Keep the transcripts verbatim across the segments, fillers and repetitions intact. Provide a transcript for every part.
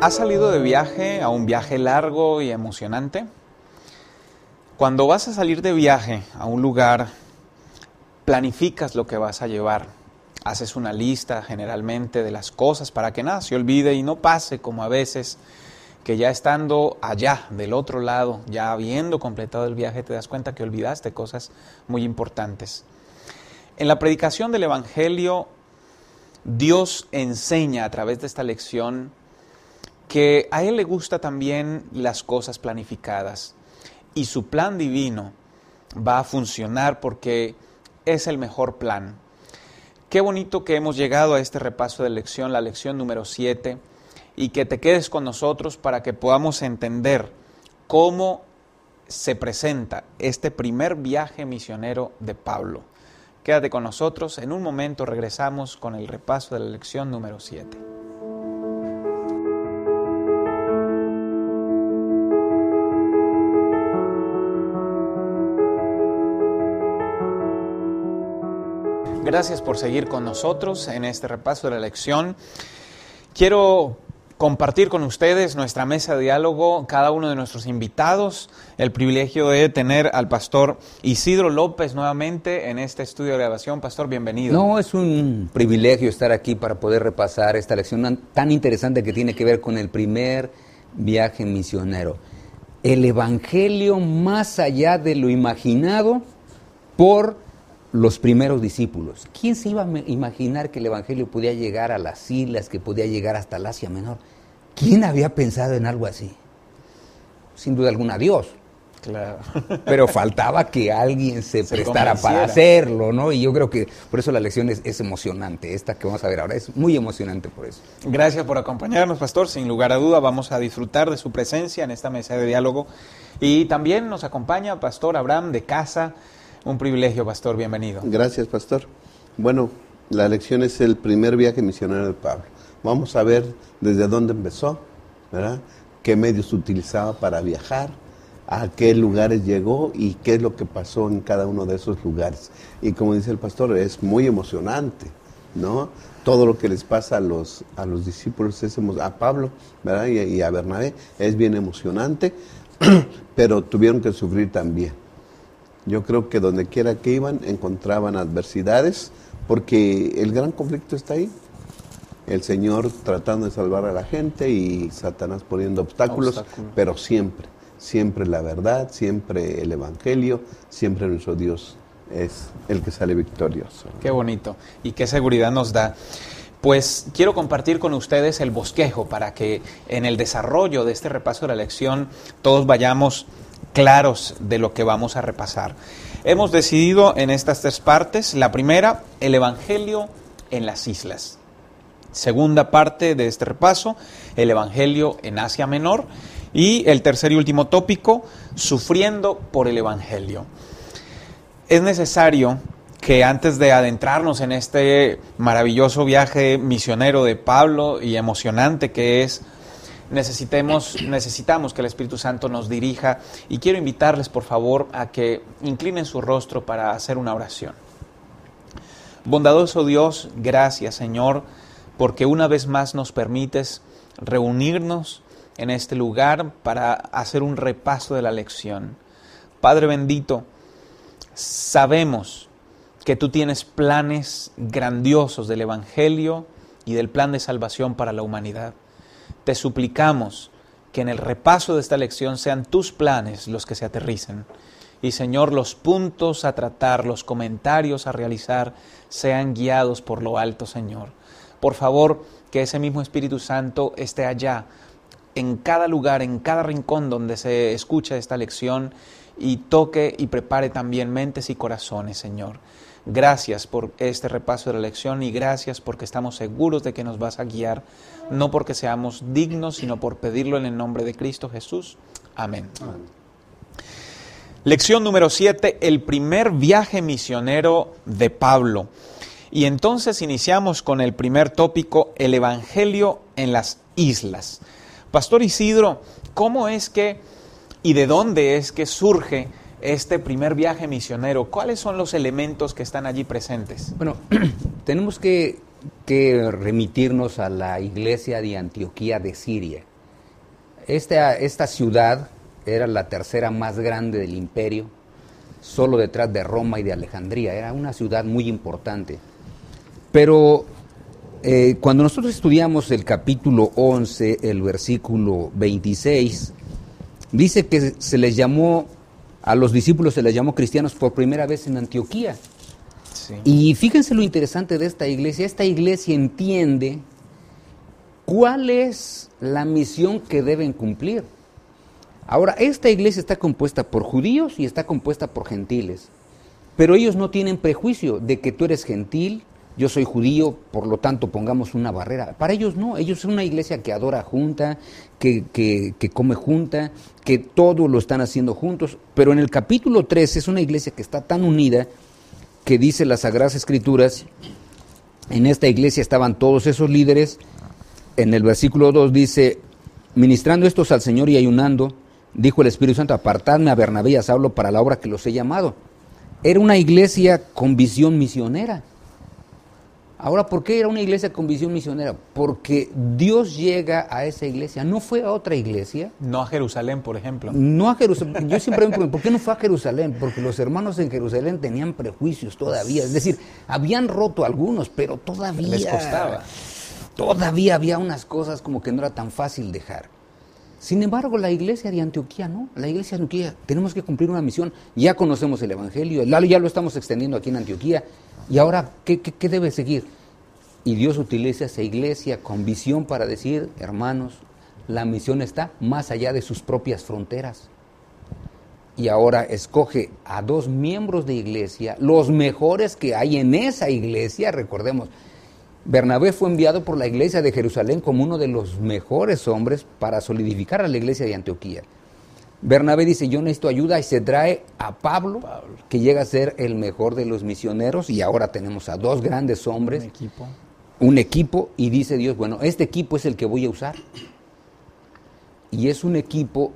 ¿Has salido de viaje a un viaje largo y emocionante? Cuando vas a salir de viaje a un lugar, planificas lo que vas a llevar. Haces una lista generalmente de las cosas para que nada se olvide y no pase como a veces que ya estando allá del otro lado, ya habiendo completado el viaje, te das cuenta que olvidaste cosas muy importantes. En la predicación del Evangelio, Dios enseña a través de esta lección que a Él le gusta también las cosas planificadas y su plan divino va a funcionar porque es el mejor plan. Qué bonito que hemos llegado a este repaso de lección, la lección número siete, y que te quedes con nosotros para que podamos entender cómo se presenta este primer viaje misionero de Pablo. Quédate con nosotros, en un momento regresamos con el repaso de la lección número siete. Gracias por seguir con nosotros en este repaso de la lección. Quiero compartir con ustedes nuestra mesa de diálogo, cada uno de nuestros invitados, el privilegio de tener al pastor Isidro López nuevamente en este estudio de grabación. Pastor, bienvenido. No, es un privilegio estar aquí para poder repasar esta lección tan interesante que tiene que ver con el primer viaje misionero. El Evangelio más allá de lo imaginado por los primeros discípulos. ¿Quién se iba a imaginar que el Evangelio podía llegar a las islas, que podía llegar hasta el Asia Menor? ¿Quién había pensado en algo así? Sin duda alguna, Dios. Claro. Pero faltaba que alguien se, se prestara para hacerlo, ¿no? Y yo creo que por eso la lección es, es emocionante. Esta que vamos a ver ahora es muy emocionante por eso. Gracias por acompañarnos, pastor. Sin lugar a duda vamos a disfrutar de su presencia en esta mesa de diálogo. Y también nos acompaña pastor Abraham de casa. Un privilegio, pastor, bienvenido. Gracias, pastor. Bueno, la lección es el primer viaje misionero de Pablo. Vamos a ver desde dónde empezó, ¿verdad? Qué medios utilizaba para viajar, a qué lugares llegó y qué es lo que pasó en cada uno de esos lugares. Y como dice el pastor, es muy emocionante, ¿no? Todo lo que les pasa a los, a los discípulos, es emo- a Pablo, ¿verdad? Y, y a Bernabé, es bien emocionante, pero tuvieron que sufrir también. Yo creo que donde quiera que iban encontraban adversidades, porque el gran conflicto está ahí. El Señor tratando de salvar a la gente y Satanás poniendo obstáculos, Obstáculo. pero siempre, siempre la verdad, siempre el Evangelio, siempre nuestro Dios es el que sale victorioso. Qué bonito y qué seguridad nos da. Pues quiero compartir con ustedes el bosquejo para que en el desarrollo de este repaso de la lección todos vayamos claros de lo que vamos a repasar. Hemos decidido en estas tres partes. La primera, el Evangelio en las islas. Segunda parte de este repaso, el Evangelio en Asia Menor. Y el tercer y último tópico, sufriendo por el Evangelio. Es necesario que antes de adentrarnos en este maravilloso viaje misionero de Pablo y emocionante que es, Necesitemos, necesitamos que el Espíritu Santo nos dirija y quiero invitarles por favor a que inclinen su rostro para hacer una oración. Bondadoso Dios, gracias Señor, porque una vez más nos permites reunirnos en este lugar para hacer un repaso de la lección. Padre bendito, sabemos que tú tienes planes grandiosos del Evangelio y del plan de salvación para la humanidad. Te suplicamos que en el repaso de esta lección sean tus planes los que se aterricen. Y Señor, los puntos a tratar, los comentarios a realizar, sean guiados por lo alto, Señor. Por favor, que ese mismo Espíritu Santo esté allá, en cada lugar, en cada rincón donde se escucha esta lección, y toque y prepare también mentes y corazones, Señor. Gracias por este repaso de la lección y gracias porque estamos seguros de que nos vas a guiar, no porque seamos dignos, sino por pedirlo en el nombre de Cristo Jesús. Amén. Amén. Lección número siete, el primer viaje misionero de Pablo. Y entonces iniciamos con el primer tópico, el Evangelio en las islas. Pastor Isidro, ¿cómo es que y de dónde es que surge este primer viaje misionero? ¿Cuáles son los elementos que están allí presentes? Bueno, tenemos que, que remitirnos a la iglesia de Antioquía de Siria. Esta, esta ciudad era la tercera más grande del imperio, solo detrás de Roma y de Alejandría. Era una ciudad muy importante. Pero eh, cuando nosotros estudiamos el capítulo once, el versículo veintiséis, dice que se les llamó, a los discípulos se les llamó cristianos por primera vez en Antioquía. Sí. Y fíjense lo interesante de esta iglesia. Esta iglesia entiende cuál es la misión que deben cumplir. Ahora, esta iglesia está compuesta por judíos y está compuesta por gentiles, pero ellos no tienen prejuicio de que tú eres gentil, yo soy judío, por lo tanto pongamos una barrera. Para ellos no, ellos son una iglesia que adora junta, que, que, que come junta, que todo lo están haciendo juntos, pero en el capítulo trece es una iglesia que está tan unida que dice las Sagradas Escrituras, en esta iglesia estaban todos esos líderes. En el versículo dos dice, ministrando estos al Señor y ayunando, dijo el Espíritu Santo, apartadme a Bernabé y a Saulo para la obra que los he llamado. Era una iglesia con visión misionera. Ahora, ¿por qué era una iglesia con visión misionera? Porque Dios llega a esa iglesia, no fue a otra iglesia. No a Jerusalén, por ejemplo. No a Jerusalén. Yo siempre me pregunto, ¿por qué no fue a Jerusalén? Porque los hermanos en Jerusalén tenían prejuicios todavía. Es decir, habían roto algunos, pero todavía... Les costaba. Todavía había unas cosas como que no era tan fácil dejar. Sin embargo, la iglesia de Antioquía, ¿no? La iglesia de Antioquía, tenemos que cumplir una misión. Ya conocemos el Evangelio, ya lo estamos extendiendo aquí en Antioquía. Y ahora, ¿qué, qué, qué debe seguir? Y Dios utiliza esa iglesia con visión para decir, hermanos, la misión está más allá de sus propias fronteras. Y ahora escoge a dos miembros de iglesia, los mejores que hay en esa iglesia, recordemos. Bernabé fue enviado por la iglesia de Jerusalén como uno de los mejores hombres para solidificar a la iglesia de Antioquía. Bernabé dice, yo necesito ayuda, y se trae a Pablo, Pablo, que llega a ser el mejor de los misioneros, y ahora tenemos a dos grandes hombres, un equipo, un equipo y dice Dios, bueno, este equipo es el que voy a usar. Y es un equipo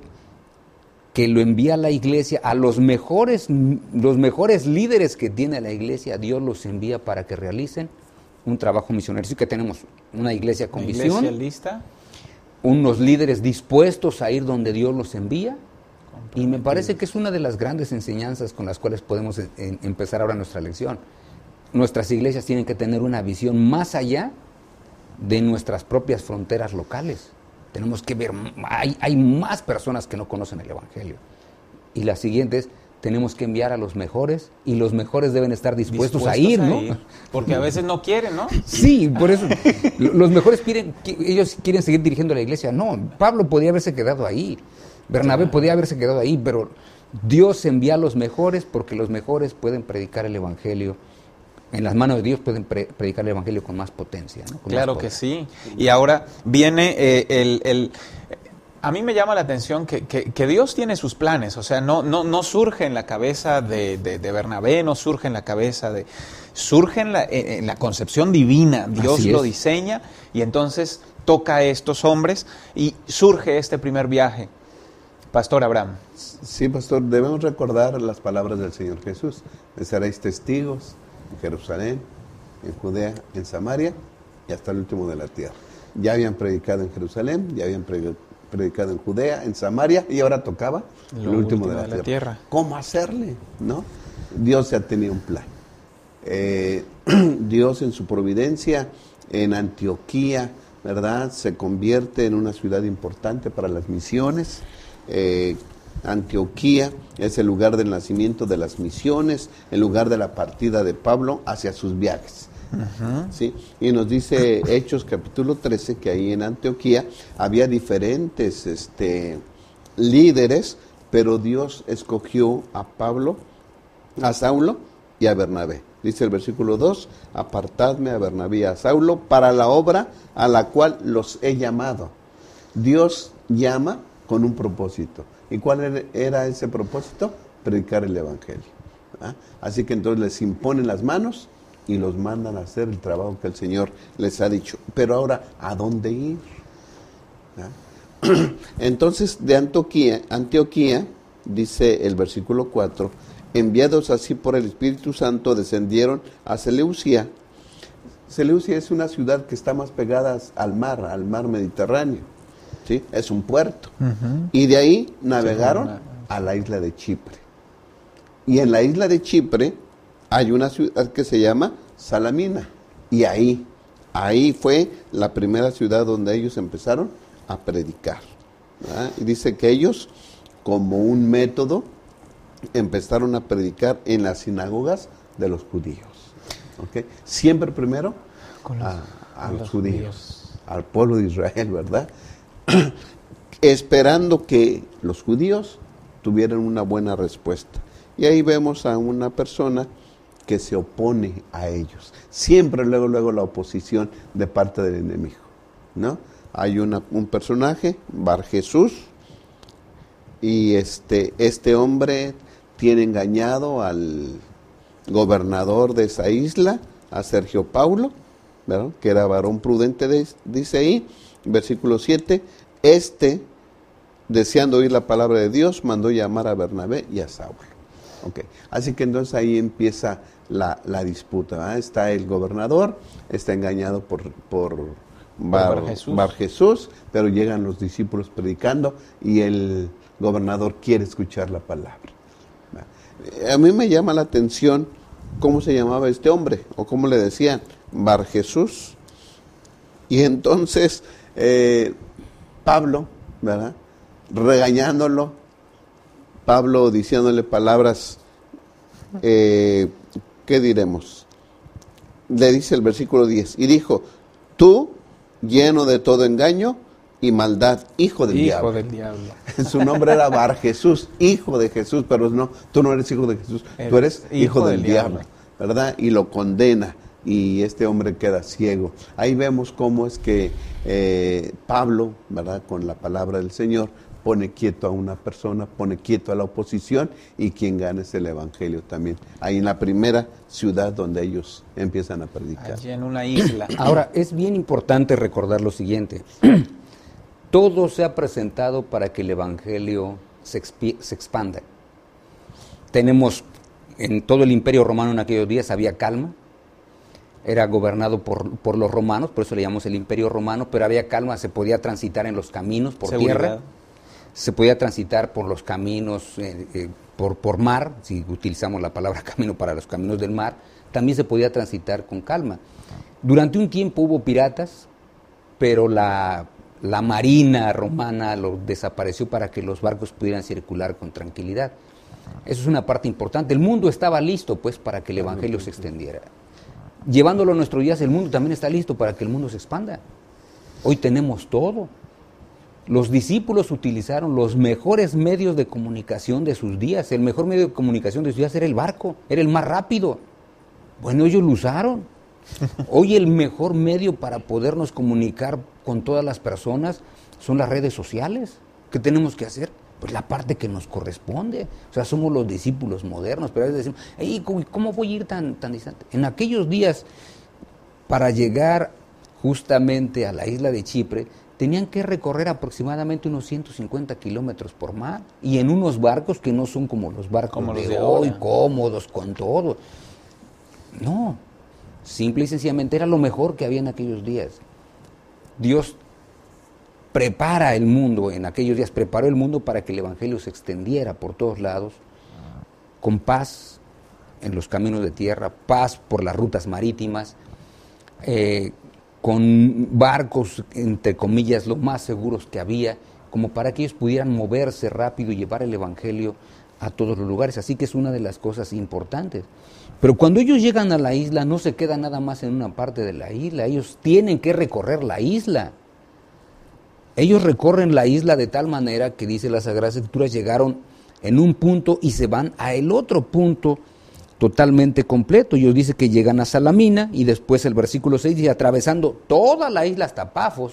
que lo envía a la iglesia, a los mejores, los mejores líderes que tiene la iglesia, Dios los envía para que realicen un trabajo misionero. Así que tenemos una iglesia con una visión, iglesia lista, unos líderes dispuestos a ir donde Dios los envía, y me parece que es una de las grandes enseñanzas con las cuales podemos en, en, empezar ahora nuestra lección. Nuestras iglesias tienen que tener una visión más allá de nuestras propias fronteras locales. Tenemos que ver, hay, hay más personas que no conocen el Evangelio. Y la siguiente es, tenemos que enviar a los mejores, y los mejores deben estar dispuestos, dispuestos a ir, ¿no? A ir, porque a veces no quieren, ¿no? Sí, por eso, los mejores quieren, ellos quieren seguir dirigiendo la iglesia. No, Pablo podía haberse quedado ahí, Bernabé claro. podía haberse quedado ahí, pero Dios envía a los mejores porque los mejores pueden predicar el Evangelio. En las manos de Dios pueden pre- predicar el Evangelio con más potencia, ¿no? Con claro más que sí. Y ahora viene eh, el... el A mí me llama la atención que, que, que Dios tiene sus planes, o sea, no, no, no surge en la cabeza de, de, de Bernabé, no surge en la cabeza de... Surge en la, en la concepción divina, Dios lo diseña y entonces toca a estos hombres y surge este primer viaje. Pastor Abraham. Sí, pastor, debemos recordar las palabras del Señor Jesús. Me seréis testigos en Jerusalén, en Judea, en Samaria y hasta el último de la tierra. Ya habían predicado en Jerusalén, ya habían predicado predicado en Judea, en Samaria, y ahora tocaba el último, último de la, de la tierra. tierra. ¿Cómo hacerle? ¿No? Dios ya tenía un plan. Eh, Dios en su providencia, en Antioquía, ¿verdad? Se convierte en una ciudad importante para las misiones. Eh, Antioquía es el lugar del nacimiento de las misiones, el lugar de la partida de Pablo hacia sus viajes. Uh-huh. ¿Sí? Y nos dice Hechos capítulo trece que ahí en Antioquía había diferentes este, líderes, pero Dios escogió a Pablo, a Saulo y a Bernabé. Dice el versículo dos, apartadme a Bernabé y a Saulo para la obra a la cual los he llamado. Dios llama con un propósito. ¿Y cuál era ese propósito? Predicar el Evangelio. ¿Ah? Así que entonces les imponen las manos y los mandan a hacer el trabajo que el Señor les ha dicho. Pero ahora, ¿a dónde ir? ¿Ah? Entonces, de Antioquía, Antioquía, dice el versículo cuatro, enviados así por el Espíritu Santo, descendieron a Seleucia. Seleucia es una ciudad que está más pegada al mar, al mar Mediterráneo. ¿sí? Es un puerto. Ujú. Y de ahí navegaron Sí, una- a la isla de Chipre. Y en la isla de Chipre hay una ciudad que se llama Salamina. Y ahí, ahí fue la primera ciudad donde ellos empezaron a predicar, ¿verdad? Y dice que ellos, como un método, empezaron a predicar en las sinagogas de los judíos. ¿Ok? Siempre primero Con los- a, a con los, los judíos, judíos. al pueblo de Israel, ¿verdad? Esperando que los judíos tuvieran una buena respuesta. Y ahí vemos a una persona que se opone a ellos. Siempre luego, luego la oposición de parte del enemigo, ¿no? Hay una, un personaje, Bar Jesús, y este, este hombre tiene engañado al gobernador de esa isla, a Sergio Paulo, ¿verdad? Que era varón prudente, de, dice ahí, versículo siete, este, deseando oír la palabra de Dios, mandó llamar a Bernabé y a Saulo. Okay. Así que entonces ahí empieza la, la disputa, ¿verdad? Está el gobernador, está engañado por, por Bar, Bar Jesús. Bar Jesús, pero llegan los discípulos predicando y el gobernador quiere escuchar la palabra. A mí me llama la atención cómo se llamaba este hombre, o cómo le decían, Bar Jesús. Y entonces eh, Pablo, ¿verdad? Regañándolo, Pablo diciéndole palabras, eh, ¿qué diremos? Le dice el versículo diez, y dijo, tú, lleno de todo engaño y maldad, hijo del Hijo diablo. del diablo. Su nombre era Bar Jesús, hijo de Jesús, pero no, tú no eres hijo de Jesús, tú eres hijo, hijo del, del diablo, diablo, ¿verdad? Y lo condena, y este hombre queda ciego. Ahí vemos cómo es que eh, Pablo, ¿verdad? Con la palabra del Señor, pone quieto a una persona, pone quieto a la oposición, y quien gana es el evangelio también. Ahí en la primera ciudad donde ellos empiezan a predicar. Allí en una isla. Ahora, es bien importante recordar lo siguiente. Todo se ha presentado para que el evangelio se, expi- se expanda. Tenemos, en todo el imperio romano en aquellos días había calma, era gobernado por, por los romanos, por eso le llamamos el imperio romano, pero había calma, se podía transitar en los caminos por Seguridad. tierra, se podía transitar por los caminos, eh, eh, por, por mar, si utilizamos la palabra camino para los caminos del mar, también se podía transitar con calma. Durante un tiempo hubo piratas, pero la, la marina romana lo desapareció para que los barcos pudieran circular con tranquilidad. Eso es una parte importante. El mundo estaba listo, pues, para que el evangelio se extendiera. Llevándolo a nuestros días, el mundo también está listo para que el mundo se expanda. Hoy tenemos todo. Los discípulos utilizaron los mejores medios de comunicación de sus días. El mejor medio de comunicación de sus días era el barco, era el más rápido. Bueno, ellos lo usaron. Hoy el mejor medio para podernos comunicar con todas las personas son las redes sociales. ¿Qué tenemos que hacer? Pues la parte que nos corresponde. O sea, somos los discípulos modernos, pero a veces decimos, "Ey, ¿cómo, ¿cómo voy a ir tan, tan distante?" En aquellos días, para llegar justamente a la isla de Chipre, tenían que recorrer aproximadamente unos ciento cincuenta kilómetros por mar, y en unos barcos que no son como los barcos Como de, los de hoy, ahora. cómodos, con todo. No, simple y sencillamente era lo mejor que había en aquellos días. Dios prepara el mundo, en aquellos días preparó el mundo para que el evangelio se extendiera por todos lados, con paz en los caminos de tierra, paz por las rutas marítimas, eh, con barcos, entre comillas, los más seguros que había, como para que ellos pudieran moverse rápido y llevar el evangelio a todos los lugares. Así que es una de las cosas importantes. Pero cuando ellos llegan a la isla, no se quedan nada más en una parte de la isla, ellos tienen que recorrer la isla. Ellos recorren la isla de tal manera que, dice las Sagradas Escrituras, llegaron en un punto y se van a el otro punto totalmente completo. Ellos dicen que llegan a Salamina, y después el versículo seis dice, atravesando toda la isla hasta Pafos.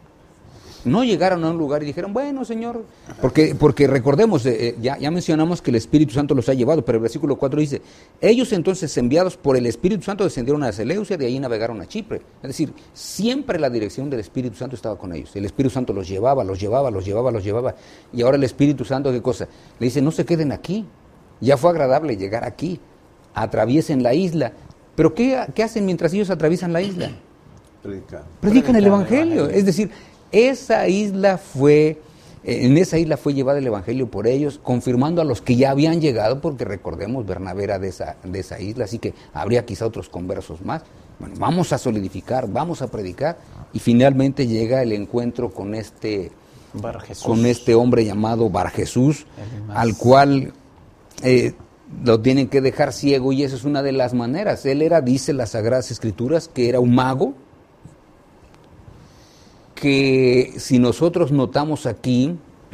No llegaron a un lugar y dijeron, bueno, Señor, porque, porque recordemos, eh, ya, ya mencionamos que el Espíritu Santo los ha llevado, pero el versículo cuatro dice, ellos entonces, enviados por el Espíritu Santo, descendieron a Seleucia, de ahí navegaron a Chipre. Es decir, siempre la dirección del Espíritu Santo estaba con ellos. El Espíritu Santo los llevaba, los llevaba, los llevaba, los llevaba. Y ahora el Espíritu Santo, ¿qué cosa? Le dice, no se queden aquí. Ya fue agradable llegar aquí. Atraviesen la isla. ¿Pero qué, qué hacen mientras ellos atraviesan la isla? Predican. Predican el Predican el Evangelio. Evangelio. Es decir, esa isla fue, en esa isla fue llevado el evangelio por ellos, confirmando a los que ya habían llegado, porque recordemos, Bernabé era de esa, de esa isla, así que habría quizá otros conversos más. Bueno, vamos a solidificar, vamos a predicar, y finalmente llega el encuentro con este, Bar Jesús. con este hombre llamado Bar Jesús, al cual eh, lo tienen que dejar ciego, y esa es una de las maneras. Él era, dice las Sagradas Escrituras, que era un mago, que si nosotros notamos aquí,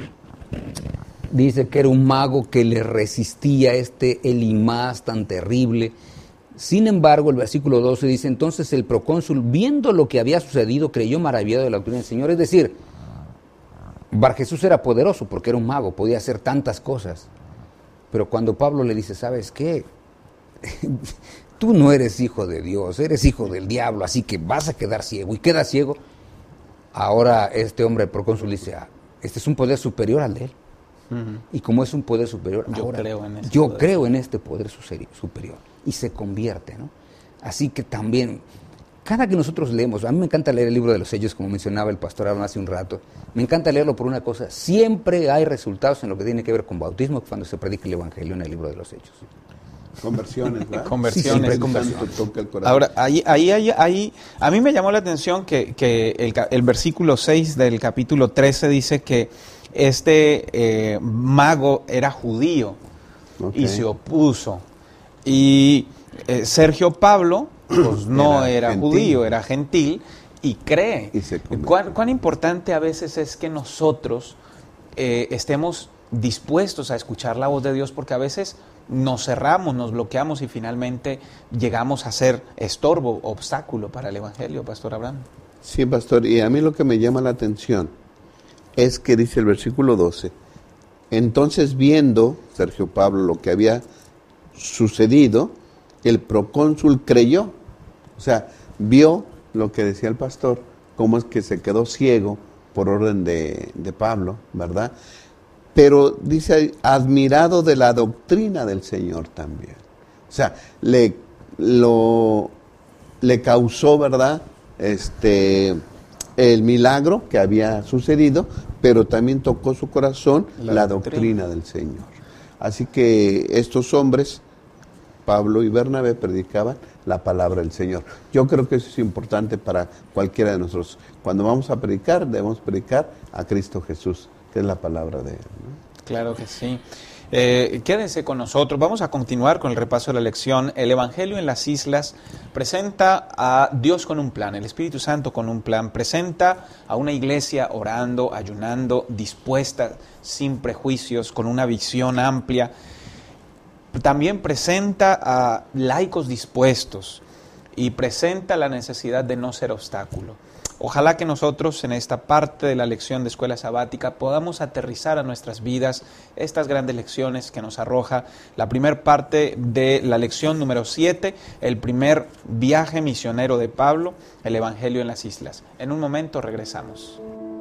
dice que era un mago que le resistía a este Elimás tan terrible. Sin embargo, el versículo doce dice, entonces el procónsul, viendo lo que había sucedido, creyó maravillado de la doctrina del Señor. Es decir, Bar Jesús era poderoso porque era un mago, podía hacer tantas cosas. Pero cuando Pablo le dice, ¿sabes qué? Tú no eres hijo de Dios, eres hijo del diablo, así que vas a quedar ciego. Y queda ciego. Ahora este hombre, el procónsul, dice, ah, este es un poder superior al de él. Uh-huh. Y como es un poder superior, yo, ahora, creo, en yo poder. creo en este poder superior. Y se convierte, ¿no? Así que también, cada que nosotros leemos, a mí me encanta leer el libro de los Hechos, como mencionaba el pastor Aaron hace un rato, me encanta leerlo por una cosa, siempre hay resultados en lo que tiene que ver con bautismo cuando se predica el Evangelio en el libro de los Hechos. Conversiones, ¿verdad? Conversiones. Sí, conversiones. Ahora, ahí, ahí, ahí, ahí, a mí me llamó la atención que, que el, el versículo seis del capítulo trece dice que este eh, mago era judío, okay, y se opuso. Y eh, Sergio Pablo, pues no era, era judío, era gentil, y cree. Y ¿Cuán, cuán importante a veces es que nosotros eh, estemos dispuestos a escuchar la voz de Dios, porque a veces nos cerramos, nos bloqueamos y finalmente llegamos a ser estorbo, obstáculo para el Evangelio, Pastor Abraham. Sí, Pastor, y a mí lo que me llama la atención es que dice el versículo doce, entonces viendo Sergio Pablo lo que había sucedido, el procónsul creyó, o sea, vio lo que decía el pastor, cómo es que se quedó ciego por orden de, de Pablo, ¿verdad? Pero dice, admirado de la doctrina del Señor también. O sea, le, lo, le causó, ¿verdad?, este, el milagro que había sucedido, pero también tocó su corazón la, la doctrina. doctrina del Señor. Así que estos hombres, Pablo y Bernabé, predicaban la palabra del Señor. Yo creo que eso es importante para cualquiera de nosotros. Cuando vamos a predicar, debemos predicar a Cristo Jesús, que es la palabra de Él, ¿no? Claro que sí. Eh, quédense con nosotros. Vamos a continuar con el repaso de la lección. El Evangelio en las Islas presenta a Dios con un plan, el Espíritu Santo con un plan. Presenta a una iglesia orando, ayunando, dispuesta, sin prejuicios, con una visión amplia. También presenta a laicos dispuestos y presenta la necesidad de no ser obstáculo. Ojalá que nosotros en esta parte de la lección de Escuela Sabática podamos aterrizar a nuestras vidas estas grandes lecciones que nos arroja la primera parte de la lección número siete, el primer viaje misionero de Pablo, el Evangelio en las Islas. En un momento regresamos.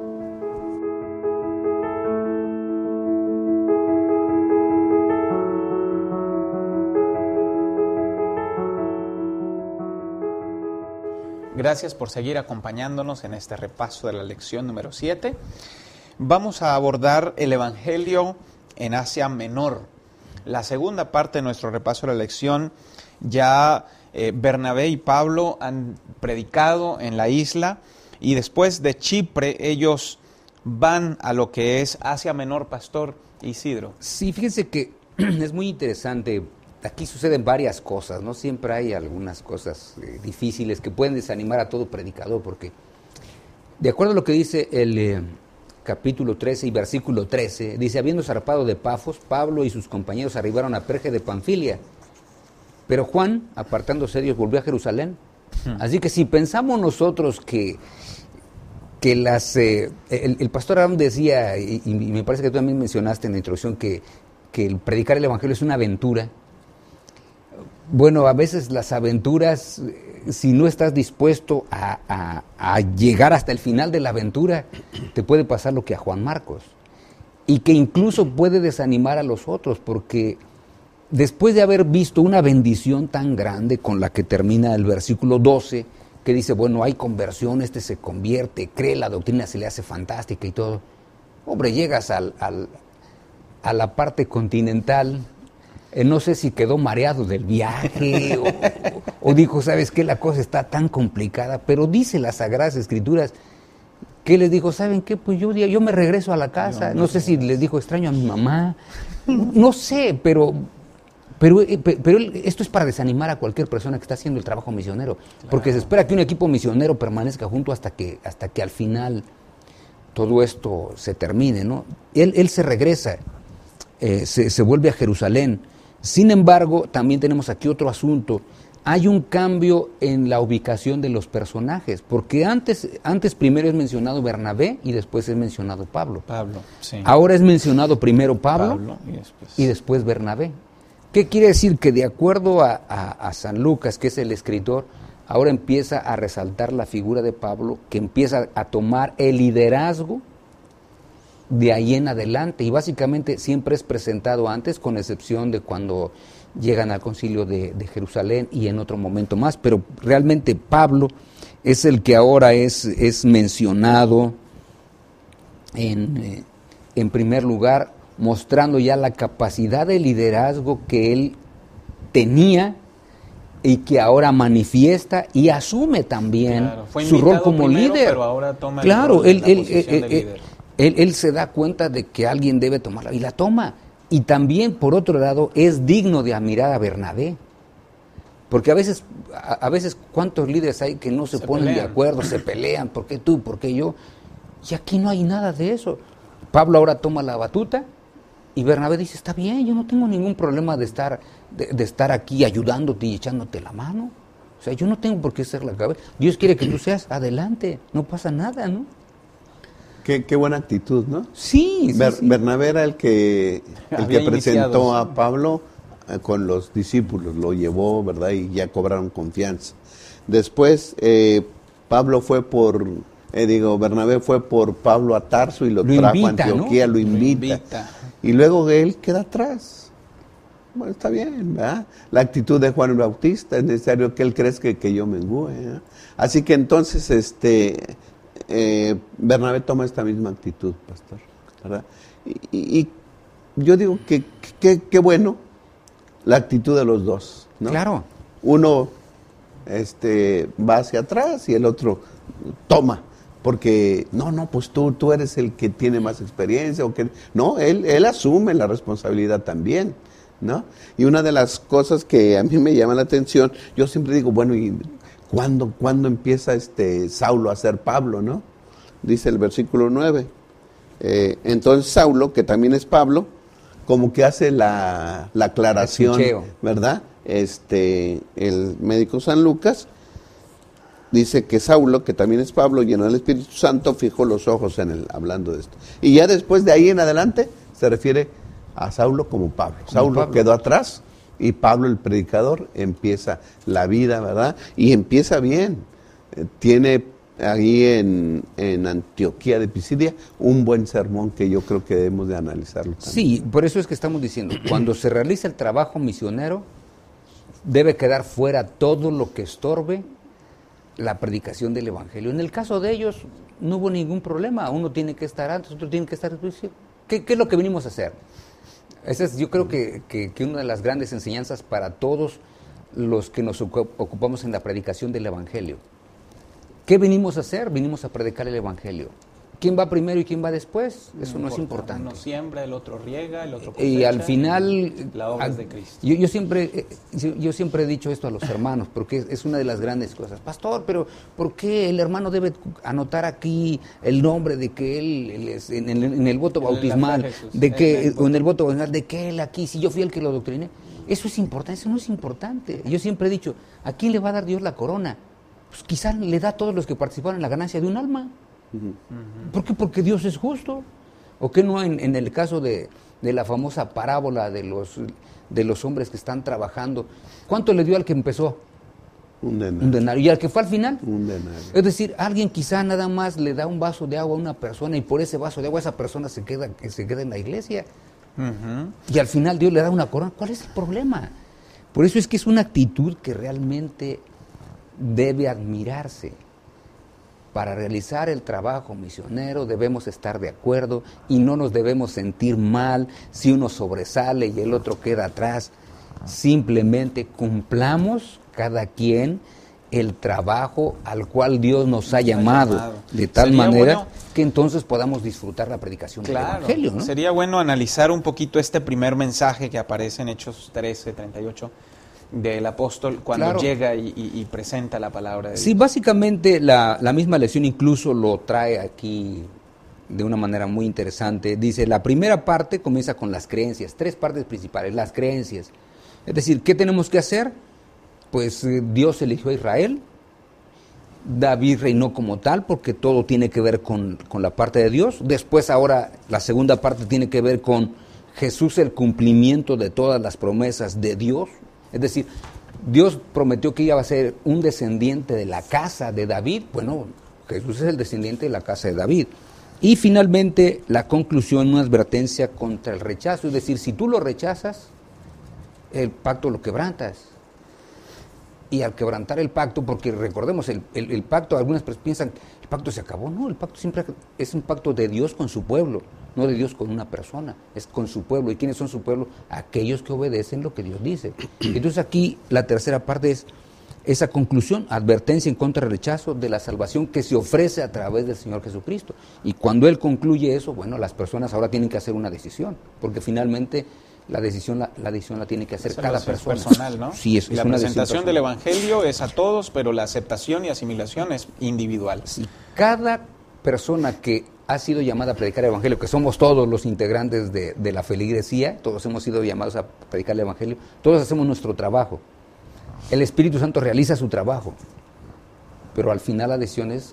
Gracias por seguir acompañándonos en este repaso de la lección número siete. Vamos a abordar el Evangelio en Asia Menor. La segunda parte de nuestro repaso de la lección, ya eh, Bernabé y Pablo han predicado en la isla y después de Chipre ellos van a lo que es Asia Menor, Pastor Isidro. Sí, fíjense que es muy interesante. Aquí suceden varias cosas, ¿no? Siempre hay algunas cosas eh, difíciles que pueden desanimar a todo predicador, porque de acuerdo a lo que dice el eh, capítulo trece y versículo trece, dice, habiendo zarpado de Pafos, Pablo y sus compañeros arribaron a Perge de Panfilia, pero Juan, apartándose de ellos, volvió a Jerusalén. Hmm. Así que si pensamos nosotros que, que las... Eh, el, el pastor Abraham decía, y, y me parece que tú también mencionaste en la introducción, que, que el predicar el Evangelio es una aventura. Bueno, a veces las aventuras, si no estás dispuesto a, a, a llegar hasta el final de la aventura, te puede pasar lo que a Juan Marcos. Y que incluso puede desanimar a los otros, porque después de haber visto una bendición tan grande con la que termina el versículo doce, que dice, bueno, hay conversión, este se convierte, cree, la doctrina se le hace fantástica y todo. Hombre, llegas al, al, a la parte continental, eh, no sé si quedó mareado del viaje o, o dijo, ¿sabes qué? La cosa está tan complicada, pero dice las Sagradas Escrituras que les dijo, ¿saben qué? Pues yo, yo me regreso a la casa, no sé si les dijo, extraño a mi mamá, no sé, pero... Pero, pero esto es para desanimar a cualquier persona que está haciendo el trabajo misionero, claro. Porque se espera que un equipo misionero permanezca junto hasta que, hasta que al final todo esto se termine, ¿no? Él, él se regresa, eh, se, se vuelve a Jerusalén. Sin embargo, también tenemos aquí otro asunto. Hay un cambio en la ubicación de los personajes, porque antes, antes primero es mencionado Bernabé y después es mencionado Pablo. Pablo, sí. Ahora es mencionado primero Pablo, Pablo y, después... y después Bernabé. ¿Qué quiere decir? Que de acuerdo a, a, a San Lucas, que es el escritor, ahora empieza a resaltar la figura de Pablo, que empieza a tomar el liderazgo de ahí en adelante, y básicamente siempre es presentado antes, con excepción de cuando llegan al concilio de, de Jerusalén y en otro momento más, pero realmente Pablo es el que ahora es, es mencionado en, eh, en primer lugar, mostrando ya la capacidad de liderazgo que él tenía y que ahora manifiesta y asume también, claro, su rol como primero, líder. Pero ahora toma claro, el él, él, él, él, él, él, él se da cuenta de que alguien debe tomarla y la toma. Y también, por otro lado, es digno de admirar a Bernabé. Porque a veces, a, a veces ¿cuántos líderes hay que no se, se ponen pelean. de acuerdo, se pelean? ¿Por qué tú? ¿Por qué yo? Y aquí no hay nada de eso. Pablo ahora toma la batuta. Y Bernabé dice, está bien, yo no tengo ningún problema de estar, de, de estar aquí ayudándote y echándote la mano. O sea, yo no tengo por qué ser la cabeza. Dios quiere que tú seas adelante, no pasa nada, ¿no? Qué, qué buena actitud, ¿no? Sí, sí, Ber, sí. Bernabé era el que, el que presentó iniciado, a Pablo eh, con los discípulos, lo llevó, ¿verdad? Y ya cobraron confianza. Después, eh, Pablo fue por... Eh, digo, Bernabé fue por Pablo a Tarso y lo, lo trajo invita, a Antioquía, ¿no? lo invita. Lo invita. Y luego él queda atrás. Bueno, está bien, ¿verdad? La actitud de Juan el Bautista, es necesario que él crezca que, que yo mengüe, ¿verdad? Así que entonces, este, eh, Bernabé toma esta misma actitud, pastor, ¿verdad? Y, y yo digo que qué bueno la actitud de los dos, ¿no? Claro. Uno este, va hacia atrás y el otro toma. Porque, no, no, pues tú, tú eres el que tiene más experiencia. O que, no, él, él asume la responsabilidad también, ¿no? Y una de las cosas que a mí me llama la atención, yo siempre digo, bueno, ¿y cuándo, cuándo empieza este Saulo a ser Pablo, no? Dice el versículo nueve. Eh, entonces Saulo, que también es Pablo, como que hace la, la aclaración, ¿verdad? Este, el médico San Lucas, dice que Saulo, que también es Pablo, lleno del Espíritu Santo, fijó los ojos en él, hablando de esto. Y ya después de ahí en adelante, se refiere a Saulo como Pablo. Como Saulo Pablo. Quedó atrás y Pablo, el predicador, empieza la vida, ¿verdad? Y empieza bien. Eh, tiene ahí en, en Antioquía de Pisidia un buen sermón que yo creo que debemos de analizarlo también. Sí, por eso es que estamos diciendo, cuando se realiza el trabajo misionero, debe quedar fuera todo lo que estorbe la predicación del Evangelio. En el caso de ellos no hubo ningún problema, uno tiene que estar antes, otro tiene que estar después. ¿Qué, qué es lo que venimos a hacer? Esa es, yo creo que, que, que una de las grandes enseñanzas para todos los que nos ocupamos en la predicación del Evangelio. ¿Qué venimos a hacer? Venimos a predicar el Evangelio. ¿Quién va primero y quién va después? Eso no, no es importante. Uno siembra, el otro riega, el otro cosecha. Y al final, la obra es de Cristo. Yo, yo, siempre, yo siempre he dicho esto a los hermanos, porque es una de las grandes cosas. Pastor, pero ¿por qué el hermano debe anotar aquí el nombre de que él, él es, en, el, en el voto bautismal, de que, o en el voto bautismal, de que él aquí, si yo fui el que lo doctriné? Eso es importante, eso no es importante. Yo siempre he dicho, ¿a quién le va a dar Dios la corona? Pues quizás le da a todos los que participaron en la ganancia de un alma. Uh-huh. ¿Por qué? Porque Dios es justo. ¿O qué no en, en el caso de, de la famosa parábola de los, de los hombres que están trabajando? ¿Cuánto le dio al que empezó? Un denario. Un denario. ¿Y al que fue al final? Un denario. Es decir, alguien quizá nada más le da un vaso de agua a una persona y por ese vaso de agua esa persona se queda, se queda en la iglesia. Uh-huh. Y al final Dios le da una corona. ¿Cuál es el problema? Por eso es que es una actitud que realmente debe admirarse. Para realizar el trabajo misionero debemos estar de acuerdo y no nos debemos sentir mal si uno sobresale y el otro queda atrás. Simplemente cumplamos cada quien el trabajo al cual Dios nos ha llamado, de tal manera bueno, que entonces podamos disfrutar la predicación claro, del Evangelio, ¿no? Sería bueno analizar un poquito este primer mensaje que aparece en Hechos trece, treinta y ocho, del apóstol cuando claro. llega y, y, y presenta la palabra de Dios. Sí, básicamente la, la misma lección incluso lo trae aquí de una manera muy interesante. Dice, la primera parte comienza con las creencias, tres partes principales, las creencias. Es decir, ¿qué tenemos que hacer? Pues eh, Dios eligió a Israel, David reinó como tal, porque todo tiene que ver con, con la parte de Dios. Después ahora la segunda parte tiene que ver con Jesús, el cumplimiento de todas las promesas de Dios. Es decir, Dios prometió que iba a ser un descendiente de la casa de David. Bueno, Jesús es el descendiente de la casa de David. Y finalmente la conclusión, una advertencia contra el rechazo. Es decir, si tú lo rechazas, el pacto lo quebrantas. Y al quebrantar el pacto, porque recordemos, el, el, el pacto, algunas personas piensan, el pacto se acabó. No, el pacto siempre es un pacto de Dios con su pueblo, no de Dios con una persona, es con su pueblo. ¿Y quiénes son su pueblo? Aquellos que obedecen lo que Dios dice. Entonces aquí la tercera parte es esa conclusión, advertencia en contra del rechazo de la salvación que se ofrece a través del Señor Jesucristo. Y cuando Él concluye eso, bueno, las personas ahora tienen que hacer una decisión, porque finalmente la decisión la, la decisión la tiene que hacer cada persona. Personal, ¿no? Sí, es, es la una presentación del Evangelio es a todos, pero la aceptación y asimilación es individual. Sí, cada persona que ha sido llamada a predicar el Evangelio, que somos todos los integrantes de, de la feligresía, todos hemos sido llamados a predicar el Evangelio, todos hacemos nuestro trabajo. El Espíritu Santo realiza su trabajo, pero al final la decisión es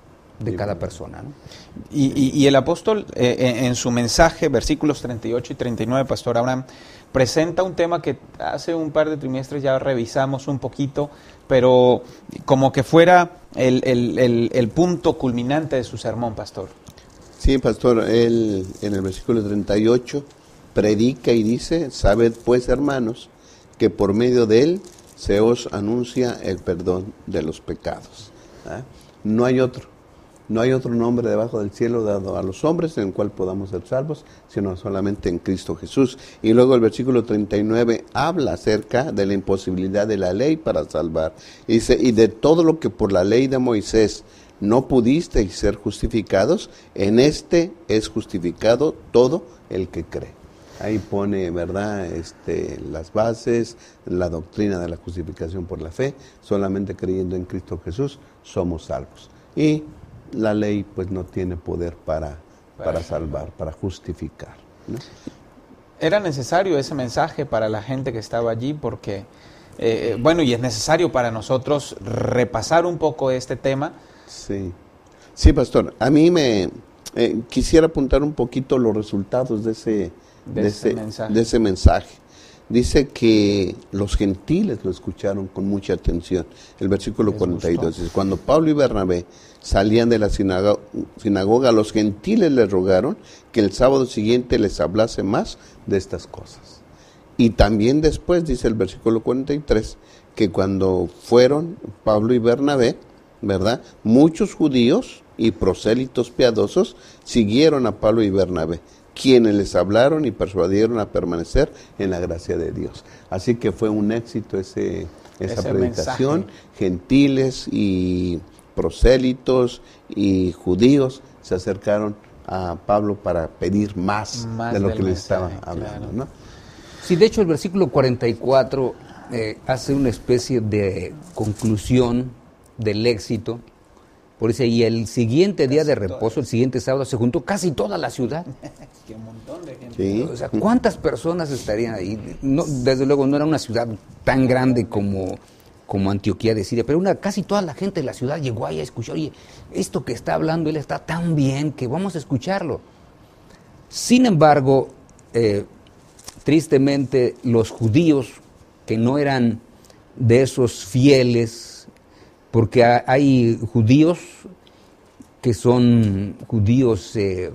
de cada persona, ¿no? Y, y, y el apóstol eh, en su mensaje, versículos treinta y ocho y treinta y nueve, Pastor Abraham, presenta un tema que hace un par de trimestres ya revisamos un poquito, pero como que fuera el, el, el, el punto culminante de su sermón, Pastor. Sí, Pastor, él en el versículo treinta y ocho predica y dice, sabed pues, hermanos, que por medio de él se os anuncia el perdón de los pecados. ¿Ah? No hay otro. No hay otro nombre debajo del cielo dado a los hombres en el cual podamos ser salvos, sino solamente en Cristo Jesús. Y luego el versículo treinta y nueve habla acerca de la imposibilidad de la ley para salvar. Y dice, y de todo lo que por la ley de Moisés no pudisteis ser justificados, en este es justificado todo el que cree. Ahí pone, ¿verdad?, este, las bases, la doctrina de la justificación por la fe. Solamente creyendo en Cristo Jesús somos salvos. Y la ley pues no tiene poder para, para salvar, para justificar, ¿no? Era necesario ese mensaje para la gente que estaba allí porque, eh, bueno, y es necesario para nosotros repasar un poco este tema. Sí, sí, Pastor, a mí me eh, quisiera apuntar un poquito los resultados de ese, de, de ese, ese mensaje. de ese mensaje. Dice que los gentiles lo escucharon con mucha atención. El versículo Les cuarenta y dos dice, cuando Pablo y Bernabé salían de la sinagoga, sinagoga, los gentiles les rogaron que el sábado siguiente les hablase más de estas cosas. Y también después, dice el versículo cuarenta y tres, que cuando fueron Pablo y Bernabé, ¿verdad?, muchos judíos y prosélitos piadosos siguieron a Pablo y Bernabé, quienes les hablaron y persuadieron a permanecer en la gracia de Dios. Así que fue un éxito ese, esa ese predicación. Mensaje. Gentiles y prosélitos y judíos se acercaron a Pablo para pedir más, más de lo que les estaba hablando, claro. ¿no? Sí, de hecho el versículo cuarenta y cuatro eh, hace una especie de conclusión del éxito. Por eso, y el siguiente día de reposo, el siguiente sábado, se juntó casi toda la ciudad. ¡Qué montón de gente! ¿Sí? O sea, ¿cuántas personas estarían ahí? No, desde luego no era una ciudad tan grande como, como Antioquía de Siria, pero una, casi toda la gente de la ciudad llegó ahí a escuchar. Oye, esto que está hablando él está tan bien que vamos a escucharlo. Sin embargo, eh, tristemente, los judíos que no eran de esos fieles, porque hay judíos que son judíos eh,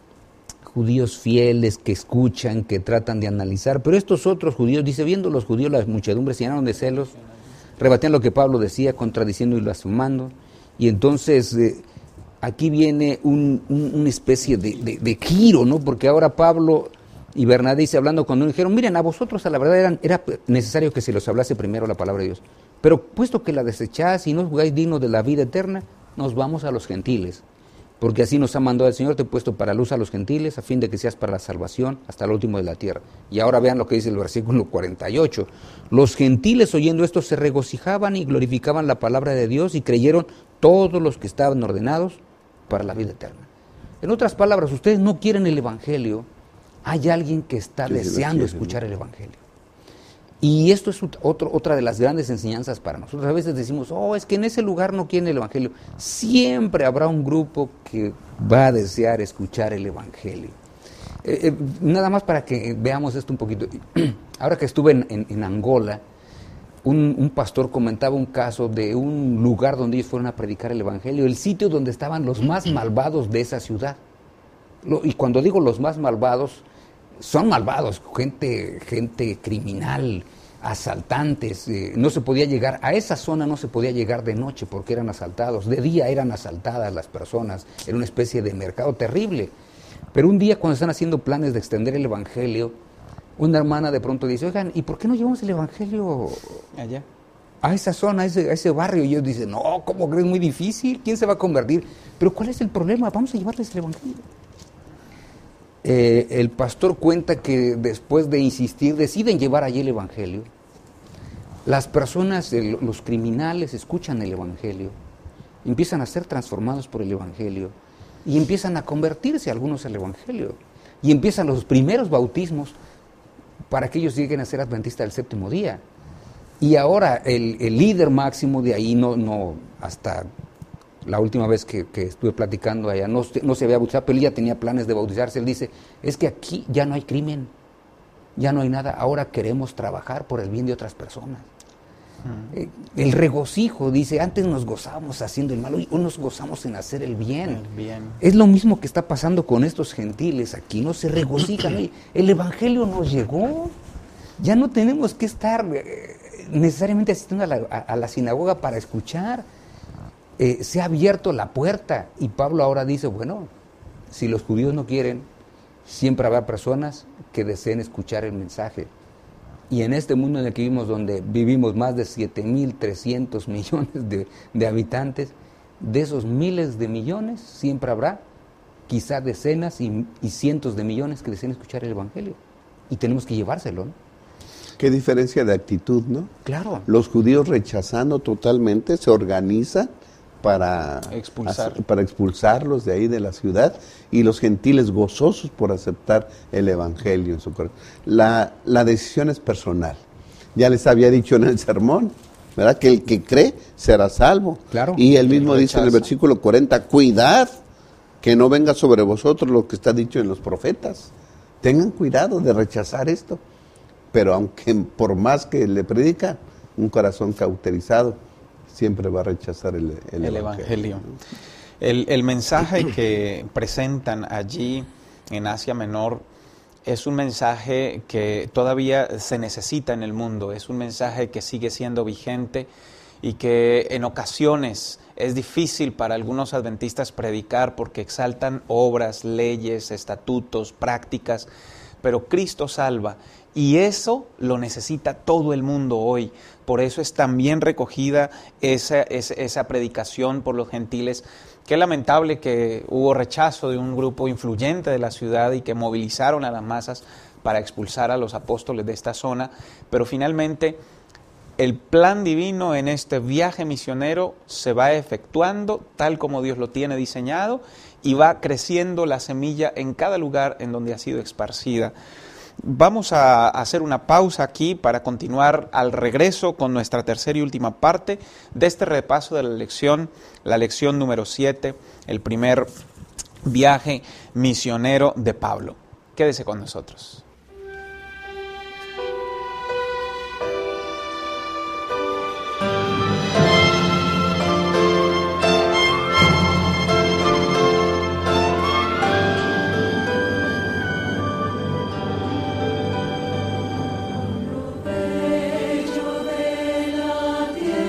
judíos fieles, que escuchan, que tratan de analizar, pero estos otros judíos, dice, viendo los judíos las muchedumbres se llenaron de celos, rebatían lo que Pablo decía, contradiciendo y blasfemando. Y entonces eh, aquí viene un, un, una especie de, de, de giro, ¿no? Porque ahora Pablo y Bernabé dice, hablando con uno, dijeron, miren, a vosotros a la verdad eran, era necesario que se los hablase primero la palabra de Dios. Pero puesto que la desecháis y no jugáis digno de la vida eterna, nos vamos a los gentiles. Porque así nos ha mandado el Señor, te he puesto para luz a los gentiles, a fin de que seas para la salvación hasta el último de la tierra. Y ahora vean lo que dice el versículo cuarenta y ocho. Los gentiles oyendo esto se regocijaban y glorificaban la palabra de Dios y creyeron todos los que estaban ordenados para la vida eterna. En otras palabras, ustedes no quieren el Evangelio, hay alguien que está Sí, deseando quiere, escuchar ¿no? el Evangelio. Y esto es otro, otra de las grandes enseñanzas para nosotros. A veces decimos, oh, es que en ese lugar no quieren el Evangelio. Siempre habrá un grupo que va a desear escuchar el Evangelio. Eh, eh, nada más para que veamos esto un poquito. Ahora que estuve en, en, en Angola, un, un pastor comentaba un caso de un lugar donde ellos fueron a predicar el Evangelio, el sitio donde estaban los más malvados de esa ciudad. Lo, y cuando digo los más malvados, son malvados, gente, gente criminal, asaltantes. Eh, no se podía llegar, a esa zona no se podía llegar de noche porque eran asaltados. De día eran asaltadas las personas, era una especie de mercado terrible. Pero un día cuando están haciendo planes de extender el Evangelio, una hermana de pronto dice, oigan, ¿y por qué no llevamos el Evangelio Allá. a esa zona, a ese, a ese barrio? Y ellos dicen, no, ¿cómo crees? Muy difícil, ¿quién se va a convertir? Pero ¿cuál es el problema? Vamos a llevarles el Evangelio. Eh, el pastor cuenta que después de insistir deciden llevar allí el Evangelio. Las personas, el, los criminales escuchan el Evangelio, empiezan a ser transformados por el Evangelio y empiezan a convertirse algunos al Evangelio y empiezan los primeros bautismos para que ellos lleguen a ser adventistas del séptimo día. Y ahora el, el líder máximo de ahí, no, no hasta la última vez que, que estuve platicando allá, no, no se había bautizado, pero él ya tenía planes de bautizarse. Él dice, es que aquí ya no hay crimen, ya no hay nada, ahora queremos trabajar por el bien de otras personas. Uh-huh. Eh, el regocijo, dice, antes nos gozábamos haciendo el mal, hoy nos gozamos en hacer el bien. El bien. Es lo mismo que está pasando con estos gentiles aquí, no se regocijan. Oye, el Evangelio nos llegó, ya no tenemos que estar eh, necesariamente asistiendo a la, a, a la sinagoga para escuchar. Eh, se ha abierto la puerta y Pablo ahora dice, bueno, si los judíos no quieren, siempre habrá personas que deseen escuchar el mensaje. Y en este mundo en el que vivimos, donde vivimos más de siete mil trescientos millones de, de habitantes, de esos miles de millones siempre habrá quizá decenas y, y cientos de millones que deseen escuchar el Evangelio. Y tenemos que llevárselo, ¿no? Qué diferencia de actitud, ¿no? Claro. Los judíos rechazando totalmente, se organizan para expulsar. hacer, para expulsarlos de ahí de la ciudad, y los gentiles gozosos por aceptar el Evangelio en su corazón. La, la decisión es personal. Ya les había dicho en el sermón, ¿verdad? Que el que cree será salvo. Claro. Y él mismo dice en el rechaza. versículo cuarenta, cuidad que no venga sobre vosotros lo que está dicho en los profetas. Tengan cuidado de rechazar esto. Pero aunque por más que le predican, un corazón cauterizado siempre va a rechazar el, el, el Evangelio. Evangelio. El, el mensaje que presentan allí en Asia Menor es un mensaje que todavía se necesita en el mundo, es un mensaje que sigue siendo vigente y que en ocasiones es difícil para algunos adventistas predicar porque exaltan obras, leyes, estatutos, prácticas, pero Cristo salva. Y eso lo necesita todo el mundo hoy. Por eso es tan bien recogida esa, esa, esa predicación por los gentiles. Qué lamentable que hubo rechazo de un grupo influyente de la ciudad y que movilizaron a las masas para expulsar a los apóstoles de esta zona. Pero finalmente el plan divino en este viaje misionero se va efectuando tal como Dios lo tiene diseñado y va creciendo la semilla en cada lugar en donde ha sido esparcida. Vamos a hacer una pausa aquí para continuar al regreso con nuestra tercera y última parte de este repaso de la lección, la lección número siete, el primer viaje misionero de Pablo. Quédese con nosotros. Bello de la tierra.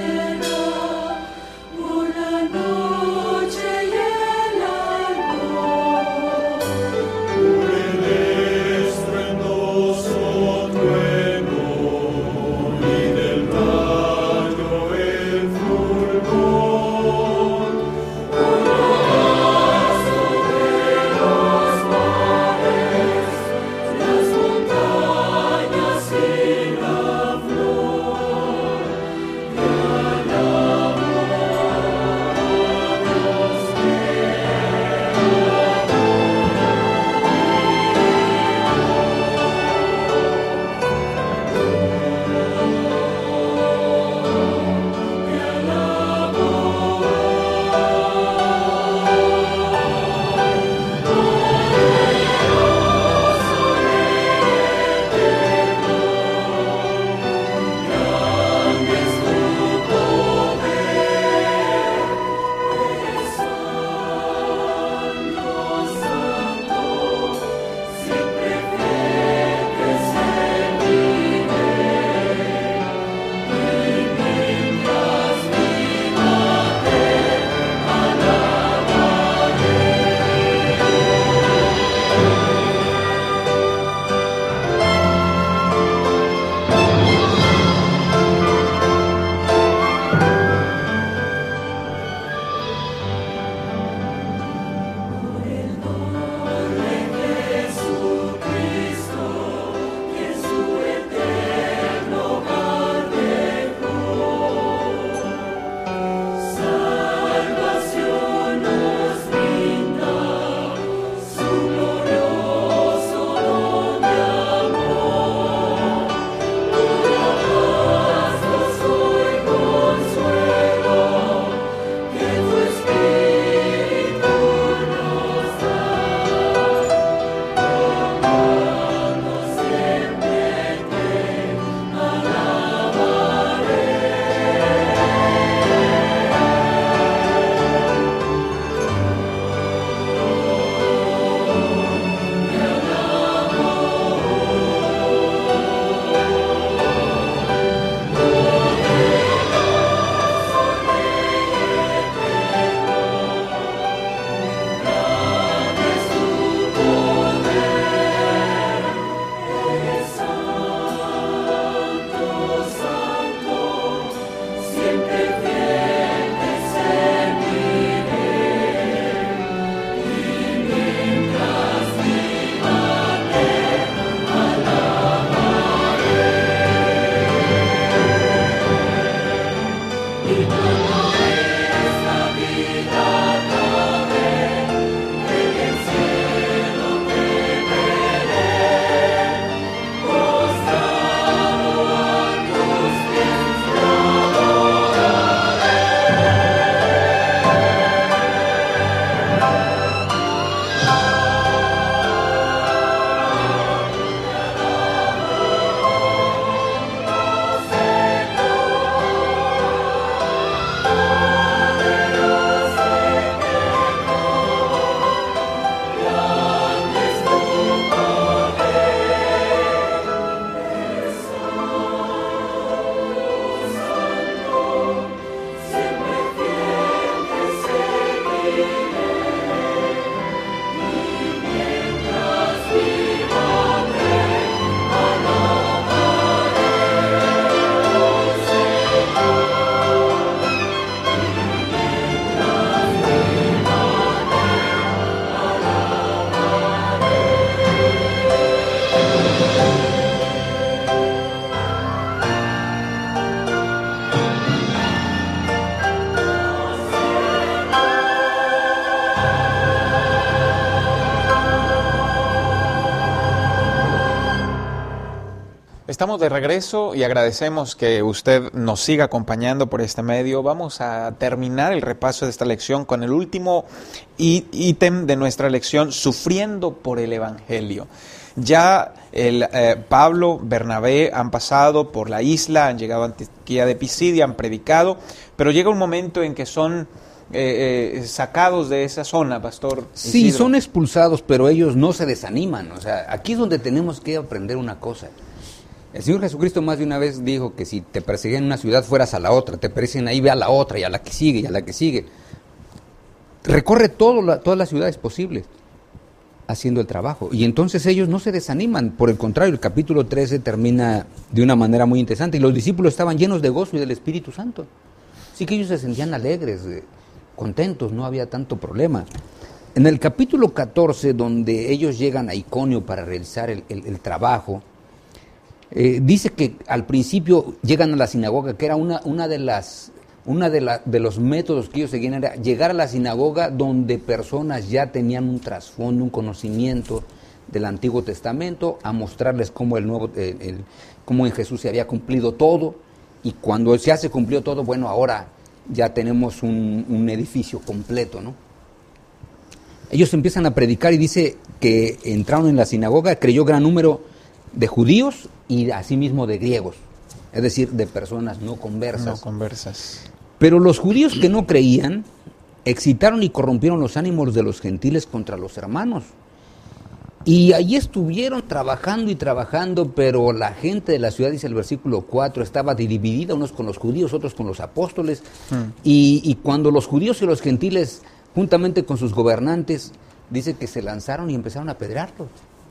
Estamos de regreso y agradecemos que usted nos siga acompañando por este medio. Vamos a terminar el repaso de esta lección con el último ítem de nuestra lección, sufriendo por el Evangelio. Ya el, eh, Pablo, Bernabé han pasado por la isla, han llegado a Antioquía de Pisidia, han predicado, pero llega un momento en que son eh, eh, sacados de esa zona, Pastor Isidro. Sí, son expulsados, pero ellos no se desaniman. O sea, aquí es donde tenemos que aprender una cosa. El Señor Jesucristo más de una vez dijo que si te persiguen en una ciudad, fueras a la otra. Te persiguen ahí, ve a la otra, y a la que sigue, y a la que sigue. Recorre todo la, todas las ciudades posibles haciendo el trabajo. Y entonces ellos no se desaniman. Por el contrario, el capítulo trece termina de una manera muy interesante. Y los discípulos estaban llenos de gozo y del Espíritu Santo. Así que ellos se sentían alegres, eh, contentos, no había tanto problema. En el capítulo catorce, donde ellos llegan a Iconio para realizar el, el, el trabajo, Eh, dice que al principio llegan a la sinagoga, que era una, una de las una de, la, de los métodos que ellos seguían, era llegar a la sinagoga donde personas ya tenían un trasfondo, un conocimiento del Antiguo Testamento, a mostrarles cómo el nuevo, el, el, cómo en Jesús se había cumplido todo, y cuando ya se cumplió todo, bueno, ahora ya tenemos un, un edificio completo, ¿no? Ellos empiezan a predicar y dice que entraron en la sinagoga, creyó gran número de judíos y asimismo de griegos, es decir, de personas no conversas. No conversas. Pero los judíos que no creían excitaron y corrompieron los ánimos de los gentiles contra los hermanos. Y allí estuvieron trabajando y trabajando, pero la gente de la ciudad, dice el versículo cuatro, estaba dividida, unos con los judíos, otros con los apóstoles. Hmm. Y, y cuando los judíos y los gentiles, juntamente con sus gobernantes, dice que se lanzaron y empezaron a apedrearlos.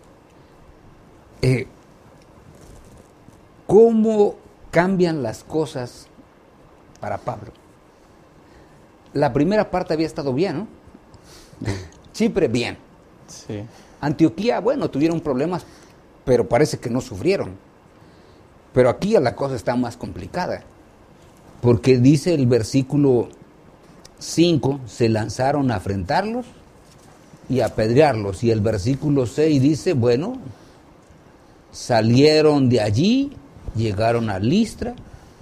Eh, ¿Cómo cambian las cosas para Pablo? La primera parte había estado bien, ¿no? Chipre, bien. Sí. Antioquía, bueno, tuvieron problemas, pero parece que no sufrieron. Pero aquí la cosa está más complicada, porque dice el versículo cinco, se lanzaron a afrentarlos y a apedrearlos, y el versículo seis dice, bueno, salieron de allí, llegaron a Listra,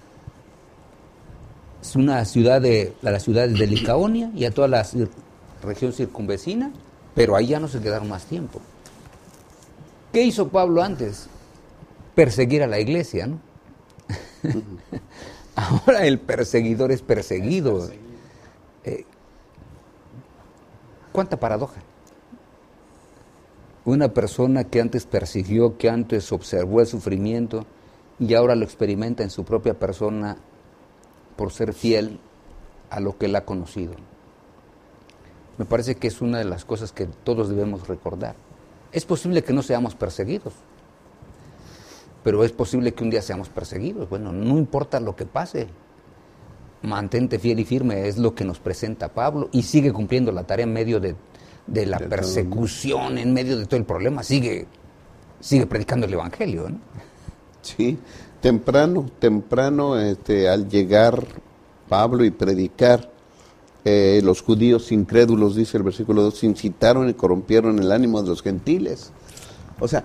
es una ciudad de las ciudades de Licaonia y a toda la cir- región circunvecina, pero ahí ya no se quedaron más tiempo. ¿Qué hizo Pablo antes? Perseguir a la iglesia, ¿no? Ahora el perseguidor es perseguido. Eh, ¿Cuánta paradoja? Una persona que antes persiguió, que antes observó el sufrimiento y ahora lo experimenta en su propia persona por ser fiel a lo que él ha conocido. Me parece que es una de las cosas que todos debemos recordar. Es posible que no seamos perseguidos, pero es posible que un día seamos perseguidos. Bueno, no importa lo que pase, mantente fiel y firme, es lo que nos presenta Pablo, y sigue cumpliendo la tarea en medio de de la persecución, en medio de todo el problema, sigue, sigue predicando el Evangelio, ¿no? Sí, temprano, temprano, este, al llegar Pablo y predicar, eh, los judíos incrédulos, dice el versículo dos, incitaron y corrompieron el ánimo de los gentiles. O sea,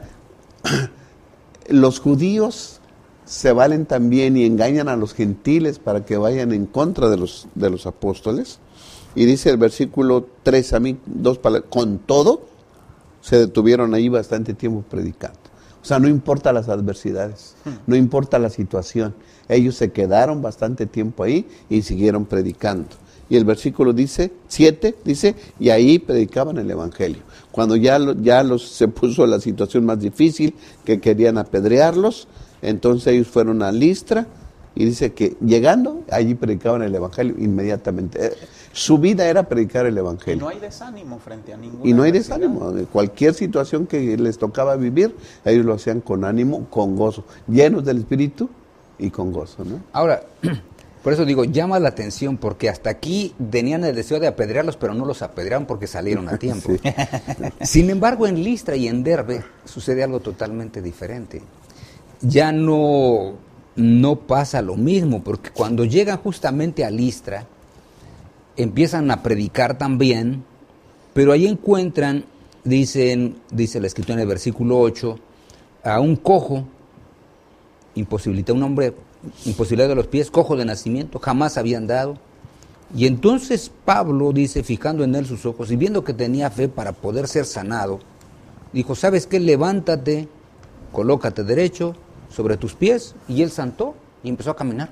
los judíos se valen también y engañan a los gentiles para que vayan en contra de los, de los apóstoles. Y dice el versículo tres, a mí, dos palabras, con todo, se detuvieron ahí bastante tiempo predicando. O sea, no importa las adversidades, no importa la situación, ellos se quedaron bastante tiempo ahí y siguieron predicando. Y el versículo dice, siete, dice, y ahí predicaban el Evangelio. Cuando ya, lo, ya los, se puso la situación más difícil, que querían apedrearlos, entonces ellos fueron a Listra, y dice que llegando, allí predicaban el Evangelio inmediatamente. Su vida era predicar el Evangelio. Y no hay desánimo frente a ninguna. Y no hay desánimo. Cualquier situación que les tocaba vivir, ellos lo hacían con ánimo, con gozo, llenos del Espíritu y con gozo, ¿no? Ahora, por eso digo, llama la atención, porque hasta aquí tenían el deseo de apedrearlos, pero no los apedrearon porque salieron a tiempo. Sí. Sin embargo, en Listra y en Derbe sucede algo totalmente diferente. Ya no, no pasa lo mismo, porque cuando llegan justamente a Listra, empiezan a predicar también, pero ahí encuentran, dicen, dice la escritura en el versículo ocho, a un cojo imposibilitado, un hombre imposibilitado de los pies, cojo de nacimiento, jamás había andado. Y entonces Pablo dice, fijando en él sus ojos y viendo que tenía fe para poder ser sanado, dijo, ¿sabes qué? Levántate, colócate derecho sobre tus pies. Y él santó y empezó a caminar.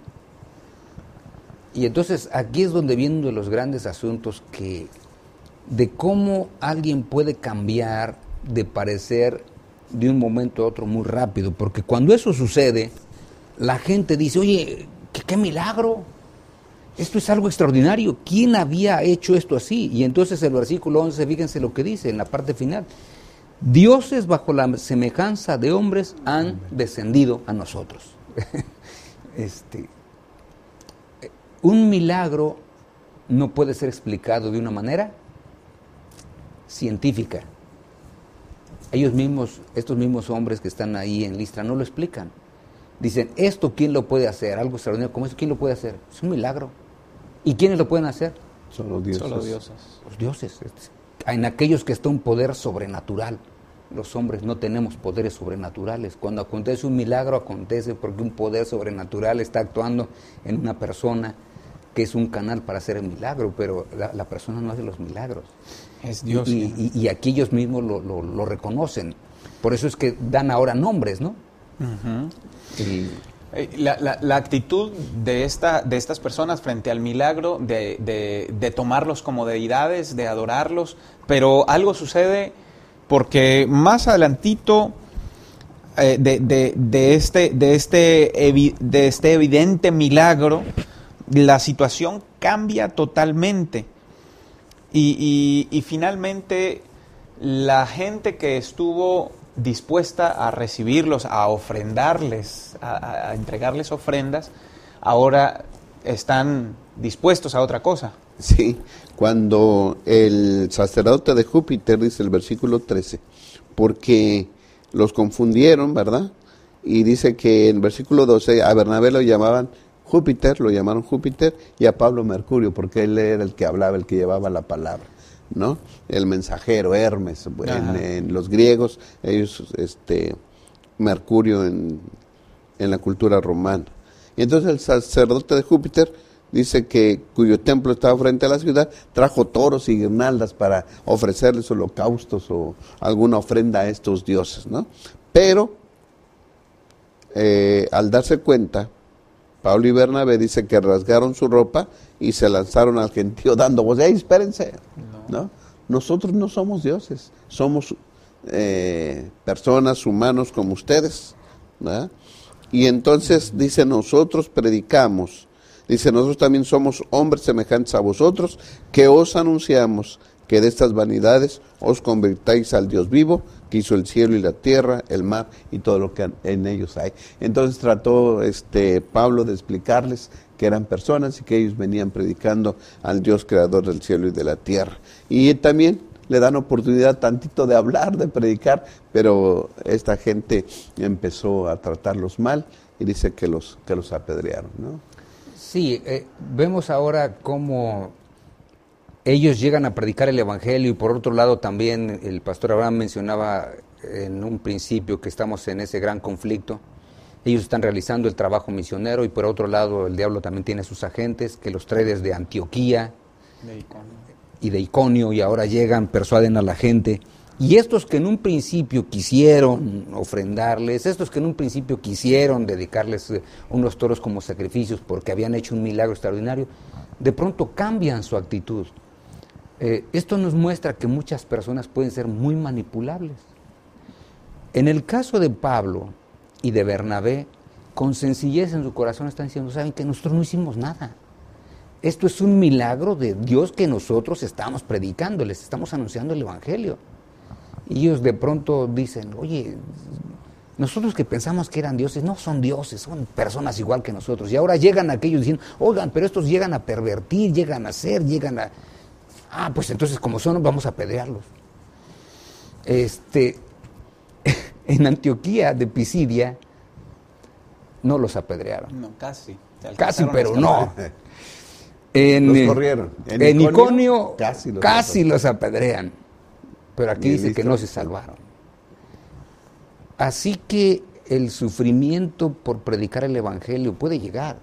Y entonces aquí es donde viene uno de los grandes asuntos que de cómo alguien puede cambiar de parecer de un momento a otro muy rápido, porque cuando eso sucede, la gente dice, oye, ¿qué, qué milagro? Esto es algo extraordinario. ¿Quién había hecho esto así? Y entonces el versículo once, fíjense lo que dice en la parte final. Dioses bajo la semejanza de hombres han descendido a nosotros. este, un milagro no puede ser explicado de una manera científica. Ellos mismos, estos mismos hombres que están ahí en Listra, no lo explican. Dicen, ¿esto quién lo puede hacer? Algo extraordinario como esto, ¿quién lo puede hacer? Es un milagro. ¿Y quiénes lo pueden hacer? Son los dioses. Son los dioses. Los dioses. En aquellos que está un poder sobrenatural. Los hombres no tenemos poderes sobrenaturales. Cuando acontece un milagro, acontece porque un poder sobrenatural está actuando en una persona que es un canal para hacer el milagro, pero la, la persona no hace los milagros. Es Dios. Y, y, y aquí ellos mismos lo, lo, lo reconocen. Por eso es que dan ahora nombres, ¿no? Uh-huh. Y, La, la, la actitud de, esta, de estas personas frente al milagro, de, de, de tomarlos como deidades, de adorarlos, pero algo sucede porque más adelantito eh, de, de, de, este, de, este evi, de este evidente milagro, la situación cambia totalmente y, y, y finalmente la gente que estuvo dispuesta a recibirlos, a ofrendarles, a, a entregarles ofrendas, ahora están dispuestos a otra cosa. Sí, cuando el sacerdote de Júpiter, dice el versículo trece, porque los confundieron, ¿verdad? Y dice que en el versículo doce a Bernabé lo llamaban Júpiter, lo llamaron Júpiter, y a Pablo Mercurio, porque él era el que hablaba, el que llevaba la palabra, ¿no? El mensajero, Hermes, en, en los griegos, ellos, este, Mercurio en, en la cultura romana. Y entonces el sacerdote de Júpiter dice que, cuyo templo estaba frente a la ciudad, trajo toros y guirnaldas para ofrecerles holocaustos o alguna ofrenda a estos dioses, ¿no? Pero, eh, al darse cuenta, Pablo y Bernabé dice que rasgaron su ropa y se lanzaron al gentío dando voz, ¡ey, espérense! ¿No? Nosotros no somos dioses, somos eh, personas, humanos como ustedes, ¿verdad? Y entonces dice, nosotros predicamos, dice, nosotros también somos hombres semejantes a vosotros, que os anunciamos que de estas vanidades os convertáis al Dios vivo, que hizo el cielo y la tierra, el mar y todo lo que en ellos hay. Entonces trató este Pablo de explicarles que eran personas y que ellos venían predicando al Dios creador del cielo y de la tierra. Y también le dan oportunidad tantito de hablar, de predicar, pero esta gente empezó a tratarlos mal y dice que los, que los apedrearon, ¿no? Sí, eh, vemos ahora cómo ellos llegan a predicar el Evangelio y por otro lado también el pastor Abraham mencionaba en un principio que estamos en ese gran conflicto. Ellos están realizando el trabajo misionero y por otro lado el diablo también tiene sus agentes que los trae desde Antioquía De Iconio. y de Iconio y ahora llegan, persuaden a la gente. Y estos que en un principio quisieron ofrendarles, estos que en un principio quisieron dedicarles unos toros como sacrificios porque habían hecho un milagro extraordinario, de pronto cambian su actitud. Eh, esto nos muestra que muchas personas pueden ser muy manipulables. En el caso de Pablo y de Bernabé, con sencillez en su corazón están diciendo, ¿saben que nosotros no hicimos nada? Esto es un milagro de Dios que nosotros estamos predicando, les estamos anunciando el Evangelio. Y ellos de pronto dicen, oye, nosotros que pensamos que eran dioses, no son dioses, son personas igual que nosotros. Y ahora llegan aquellos diciendo, oigan, pero estos llegan a pervertir, llegan a hacer, llegan a... Ah, pues entonces como son, vamos a apedrearlos. Este, en Antioquía de Pisidia no los apedrearon. No, casi. Casi, pero no. En, los corrieron. En, en Iconio, Iconio casi, los, casi los apedrean. Pero aquí dice que no se salvaron. Así que el sufrimiento por predicar el Evangelio puede llegar.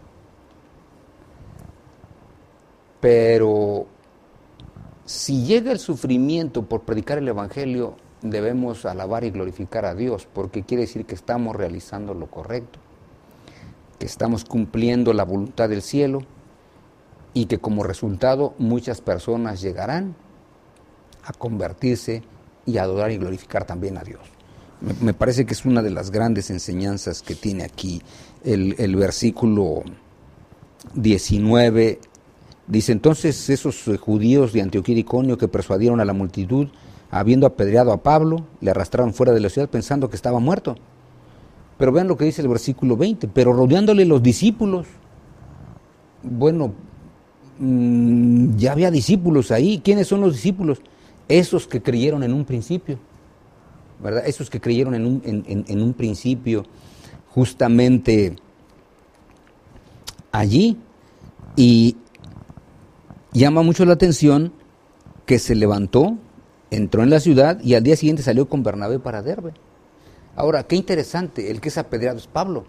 Pero si llega el sufrimiento por predicar el Evangelio, debemos alabar y glorificar a Dios, porque quiere decir que estamos realizando lo correcto, que estamos cumpliendo la voluntad del cielo y que como resultado muchas personas llegarán a convertirse y a adorar y glorificar también a Dios. Me, me parece que es una de las grandes enseñanzas que tiene aquí el, el versículo diecinueve. Dice, entonces esos judíos de Antioquía y Iconio que persuadieron a la multitud, habiendo apedreado a Pablo, le arrastraron fuera de la ciudad pensando que estaba muerto. Pero vean lo que dice el versículo veinte, pero rodeándole los discípulos. Bueno, mmm, ya había discípulos ahí. ¿Quiénes son los discípulos? Esos que creyeron en un principio, ¿verdad? Esos que creyeron en un, en, en, en un principio, justamente allí. Y llama mucho la atención que se levantó, entró en la ciudad y al día siguiente salió con Bernabé para Derbe. Ahora, qué interesante, el que es apedreado es Pablo.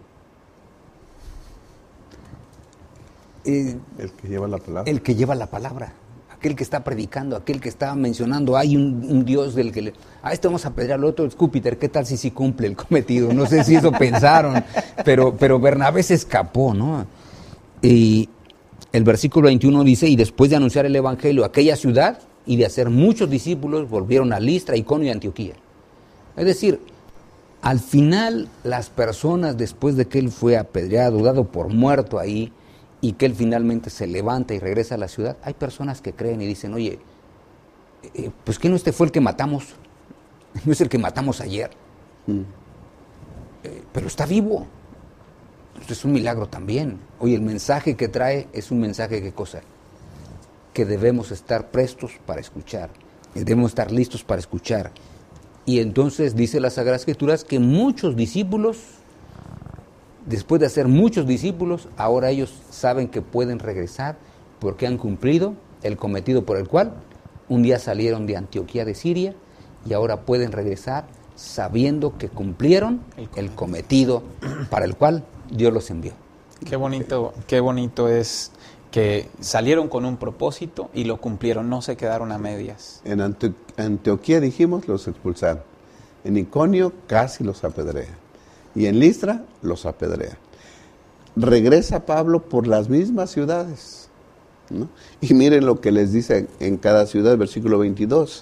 Eh, el que lleva la palabra. El que lleva la palabra, aquel que está predicando, aquel que está mencionando, hay un, un Dios del que le... Ah, este vamos a apedrear, al otro es Júpiter, ¿qué tal si sí cumple el cometido? No sé si eso pensaron, pero, pero Bernabé se escapó, ¿no? Y el versículo veintiuno dice, y después de anunciar el evangelio a aquella ciudad y de hacer muchos discípulos, volvieron a Listra, Iconio y Antioquía. Es decir, al final las personas, después de que él fue apedreado, dado por muerto ahí, y que él finalmente se levanta y regresa a la ciudad, hay personas que creen y dicen, oye, eh, pues que no este fue el que matamos, no es el que matamos ayer, mm. eh, pero está vivo. Esto es un milagro también. Oye, el mensaje que trae es un mensaje, ¿qué cosa? Que debemos estar prestos para escuchar, debemos estar listos para escuchar. Y entonces dice las Sagradas Escrituras que muchos discípulos, después de hacer muchos discípulos, ahora ellos saben que pueden regresar porque han cumplido el cometido por el cual un día salieron de Antioquía de Siria y ahora pueden regresar sabiendo que cumplieron el cometido para el cual Dios los envió. Qué bonito, qué bonito es que salieron con un propósito y lo cumplieron, no se quedaron a medias. En Ante- Antioquía, dijimos, los expulsaron. En Iconio casi los apedrean. Y en Listra los apedrean. Regresa Pablo por las mismas ciudades, ¿no? Y miren lo que les dice en cada ciudad, versículo veintidós.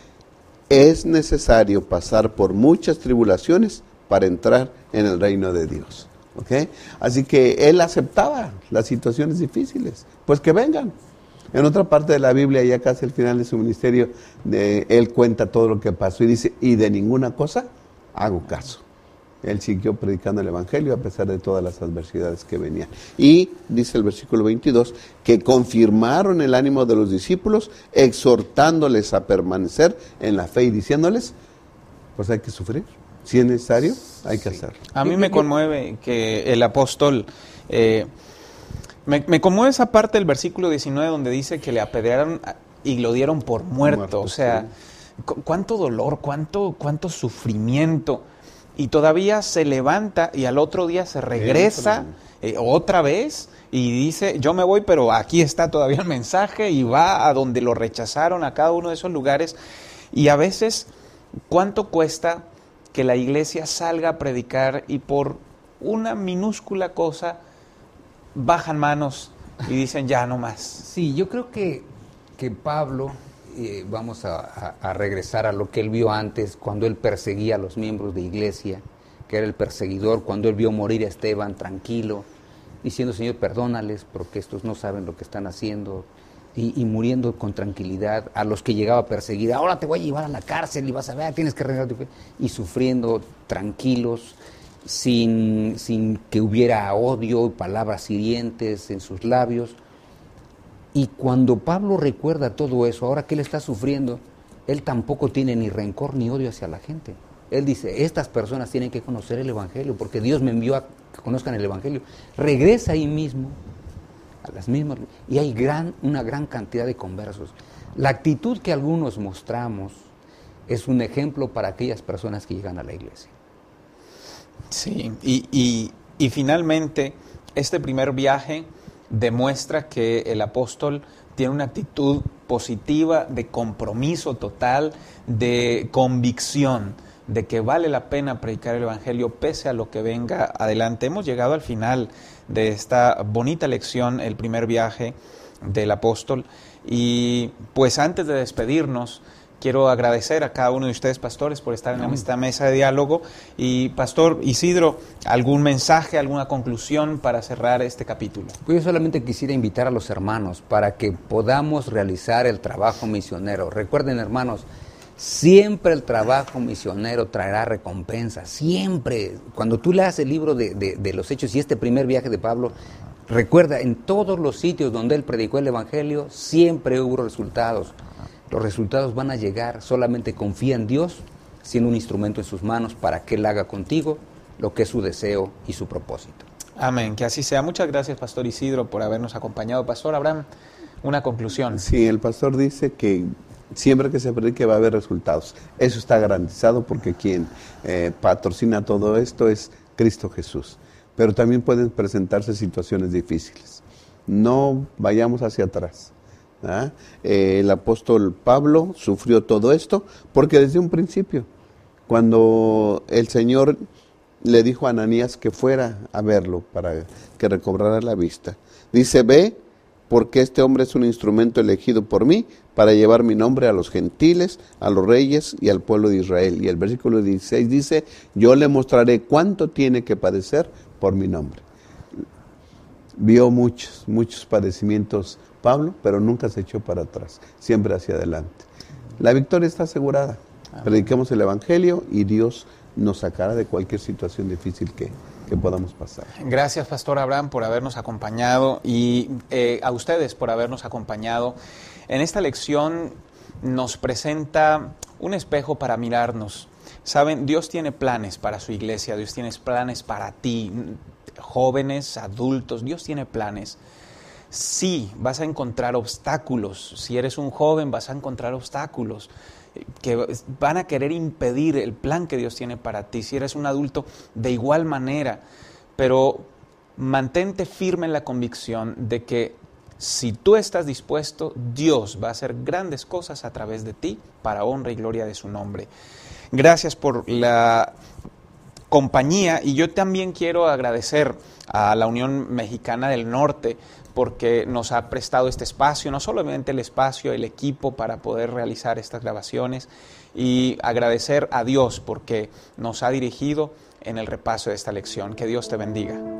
Es necesario pasar por muchas tribulaciones para entrar en el reino de Dios. ¿Okay? Así que él aceptaba las situaciones difíciles, pues que vengan. En otra parte de la Biblia, ya casi al final de su ministerio, de, él cuenta todo lo que pasó y dice, y de ninguna cosa hago caso. Él siguió predicando el evangelio a pesar de todas las adversidades que venían. Y dice el versículo veintidós, que confirmaron el ánimo de los discípulos, exhortándoles a permanecer en la fe y diciéndoles, pues hay que sufrir. Si es necesario, hay que hacerlo. A mí me conmueve que el apóstol, eh, me, me conmueve esa parte del versículo diecinueve donde dice que le apedrearon y lo dieron por muerto. muerto o sea, sí. cu- cuánto dolor, cuánto, cuánto sufrimiento. Y todavía se levanta y al otro día se regresa eh, otra vez y dice, yo me voy, pero aquí está todavía el mensaje, y va a donde lo rechazaron, a cada uno de esos lugares. Y a veces, ¿cuánto cuesta que la iglesia salga a predicar y por una minúscula cosa bajan manos y dicen ya no más? Sí, yo creo que, que Pablo, eh, vamos a, a, a regresar a lo que él vio antes, cuando él perseguía a los miembros de iglesia, que era el perseguidor, cuando él vio morir a Esteban tranquilo, diciendo, Señor, perdónales porque estos no saben lo que están haciendo, y, y muriendo con tranquilidad, a los que llegaba a perseguir, ahora te voy a llevar a la cárcel y vas a ver, tienes que regresar tu fe, y sufriendo tranquilos, sin, sin que hubiera odio y palabras hirientes en sus labios. Y cuando Pablo recuerda todo eso, ahora que él está sufriendo, él tampoco tiene ni rencor ni odio hacia la gente. Él dice, estas personas tienen que conocer el Evangelio, porque Dios me envió a que conozcan el Evangelio. Regresa ahí mismo, a las mismas, y hay gran, una gran cantidad de conversos. La actitud que algunos mostramos es un ejemplo para aquellas personas que llegan a la iglesia. Sí, y, y, y finalmente este primer viaje demuestra que el apóstol tiene una actitud positiva, de compromiso total, de convicción, de que vale la pena predicar el Evangelio pese a lo que venga adelante. Hemos llegado al final de esta bonita lección, el primer viaje del apóstol, y pues antes de despedirnos, quiero agradecer a cada uno de ustedes, pastores, por estar en esta mesa de diálogo. Y, Pastor Isidro, ¿algún mensaje, alguna conclusión para cerrar este capítulo? Pues yo solamente quisiera invitar a los hermanos para que podamos realizar el trabajo misionero. Recuerden, hermanos, siempre el trabajo misionero traerá recompensa, siempre. Cuando tú leas el libro de, de, de los Hechos y este primer viaje de Pablo, recuerda, en todos los sitios donde él predicó el Evangelio, siempre hubo resultados. Los resultados van a llegar, solamente confía en Dios, siendo un instrumento en sus manos para que Él haga contigo lo que es su deseo y su propósito. Amén, que así sea. Muchas gracias, Pastor Isidro, por habernos acompañado. Pastor Abraham, una conclusión. Sí, el pastor dice que siempre que se predique va a haber resultados. Eso está garantizado porque quien eh, patrocina todo esto es Cristo Jesús. Pero también pueden presentarse situaciones difíciles. No vayamos hacia atrás. ¿Ah? Eh, el apóstol Pablo sufrió todo esto porque desde un principio, cuando el Señor le dijo a Ananías que fuera a verlo para que recobrara la vista, dice: ve, porque este hombre es un instrumento elegido por mí para llevar mi nombre a los gentiles, a los reyes y al pueblo de Israel. Y el versículo dieciséis dice: yo le mostraré cuánto tiene que padecer por mi nombre. Vio muchos, muchos padecimientos Pablo, pero nunca se echó para atrás, siempre hacia adelante. La victoria está asegurada. Amén. Prediquemos el Evangelio y Dios nos sacará de cualquier situación difícil que, que podamos pasar. Gracias, Pastor Abraham, por habernos acompañado y eh, a ustedes por habernos acompañado. En esta lección nos presenta un espejo para mirarnos. Saben, Dios tiene planes para su iglesia, Dios tiene planes para ti, jóvenes, adultos, Dios tiene planes. Sí, vas a encontrar obstáculos. Si eres un joven, vas a encontrar obstáculos que van a querer impedir el plan que Dios tiene para ti. Si eres un adulto, de igual manera. Pero mantente firme en la convicción de que si tú estás dispuesto, Dios va a hacer grandes cosas a través de ti para honra y gloria de su nombre. Gracias por la compañía, y yo también quiero agradecer a la Unión Mexicana del Norte porque nos ha prestado este espacio, no solamente el espacio, el equipo para poder realizar estas grabaciones, y agradecer a Dios porque nos ha dirigido en el repaso de esta lección. Que Dios te bendiga.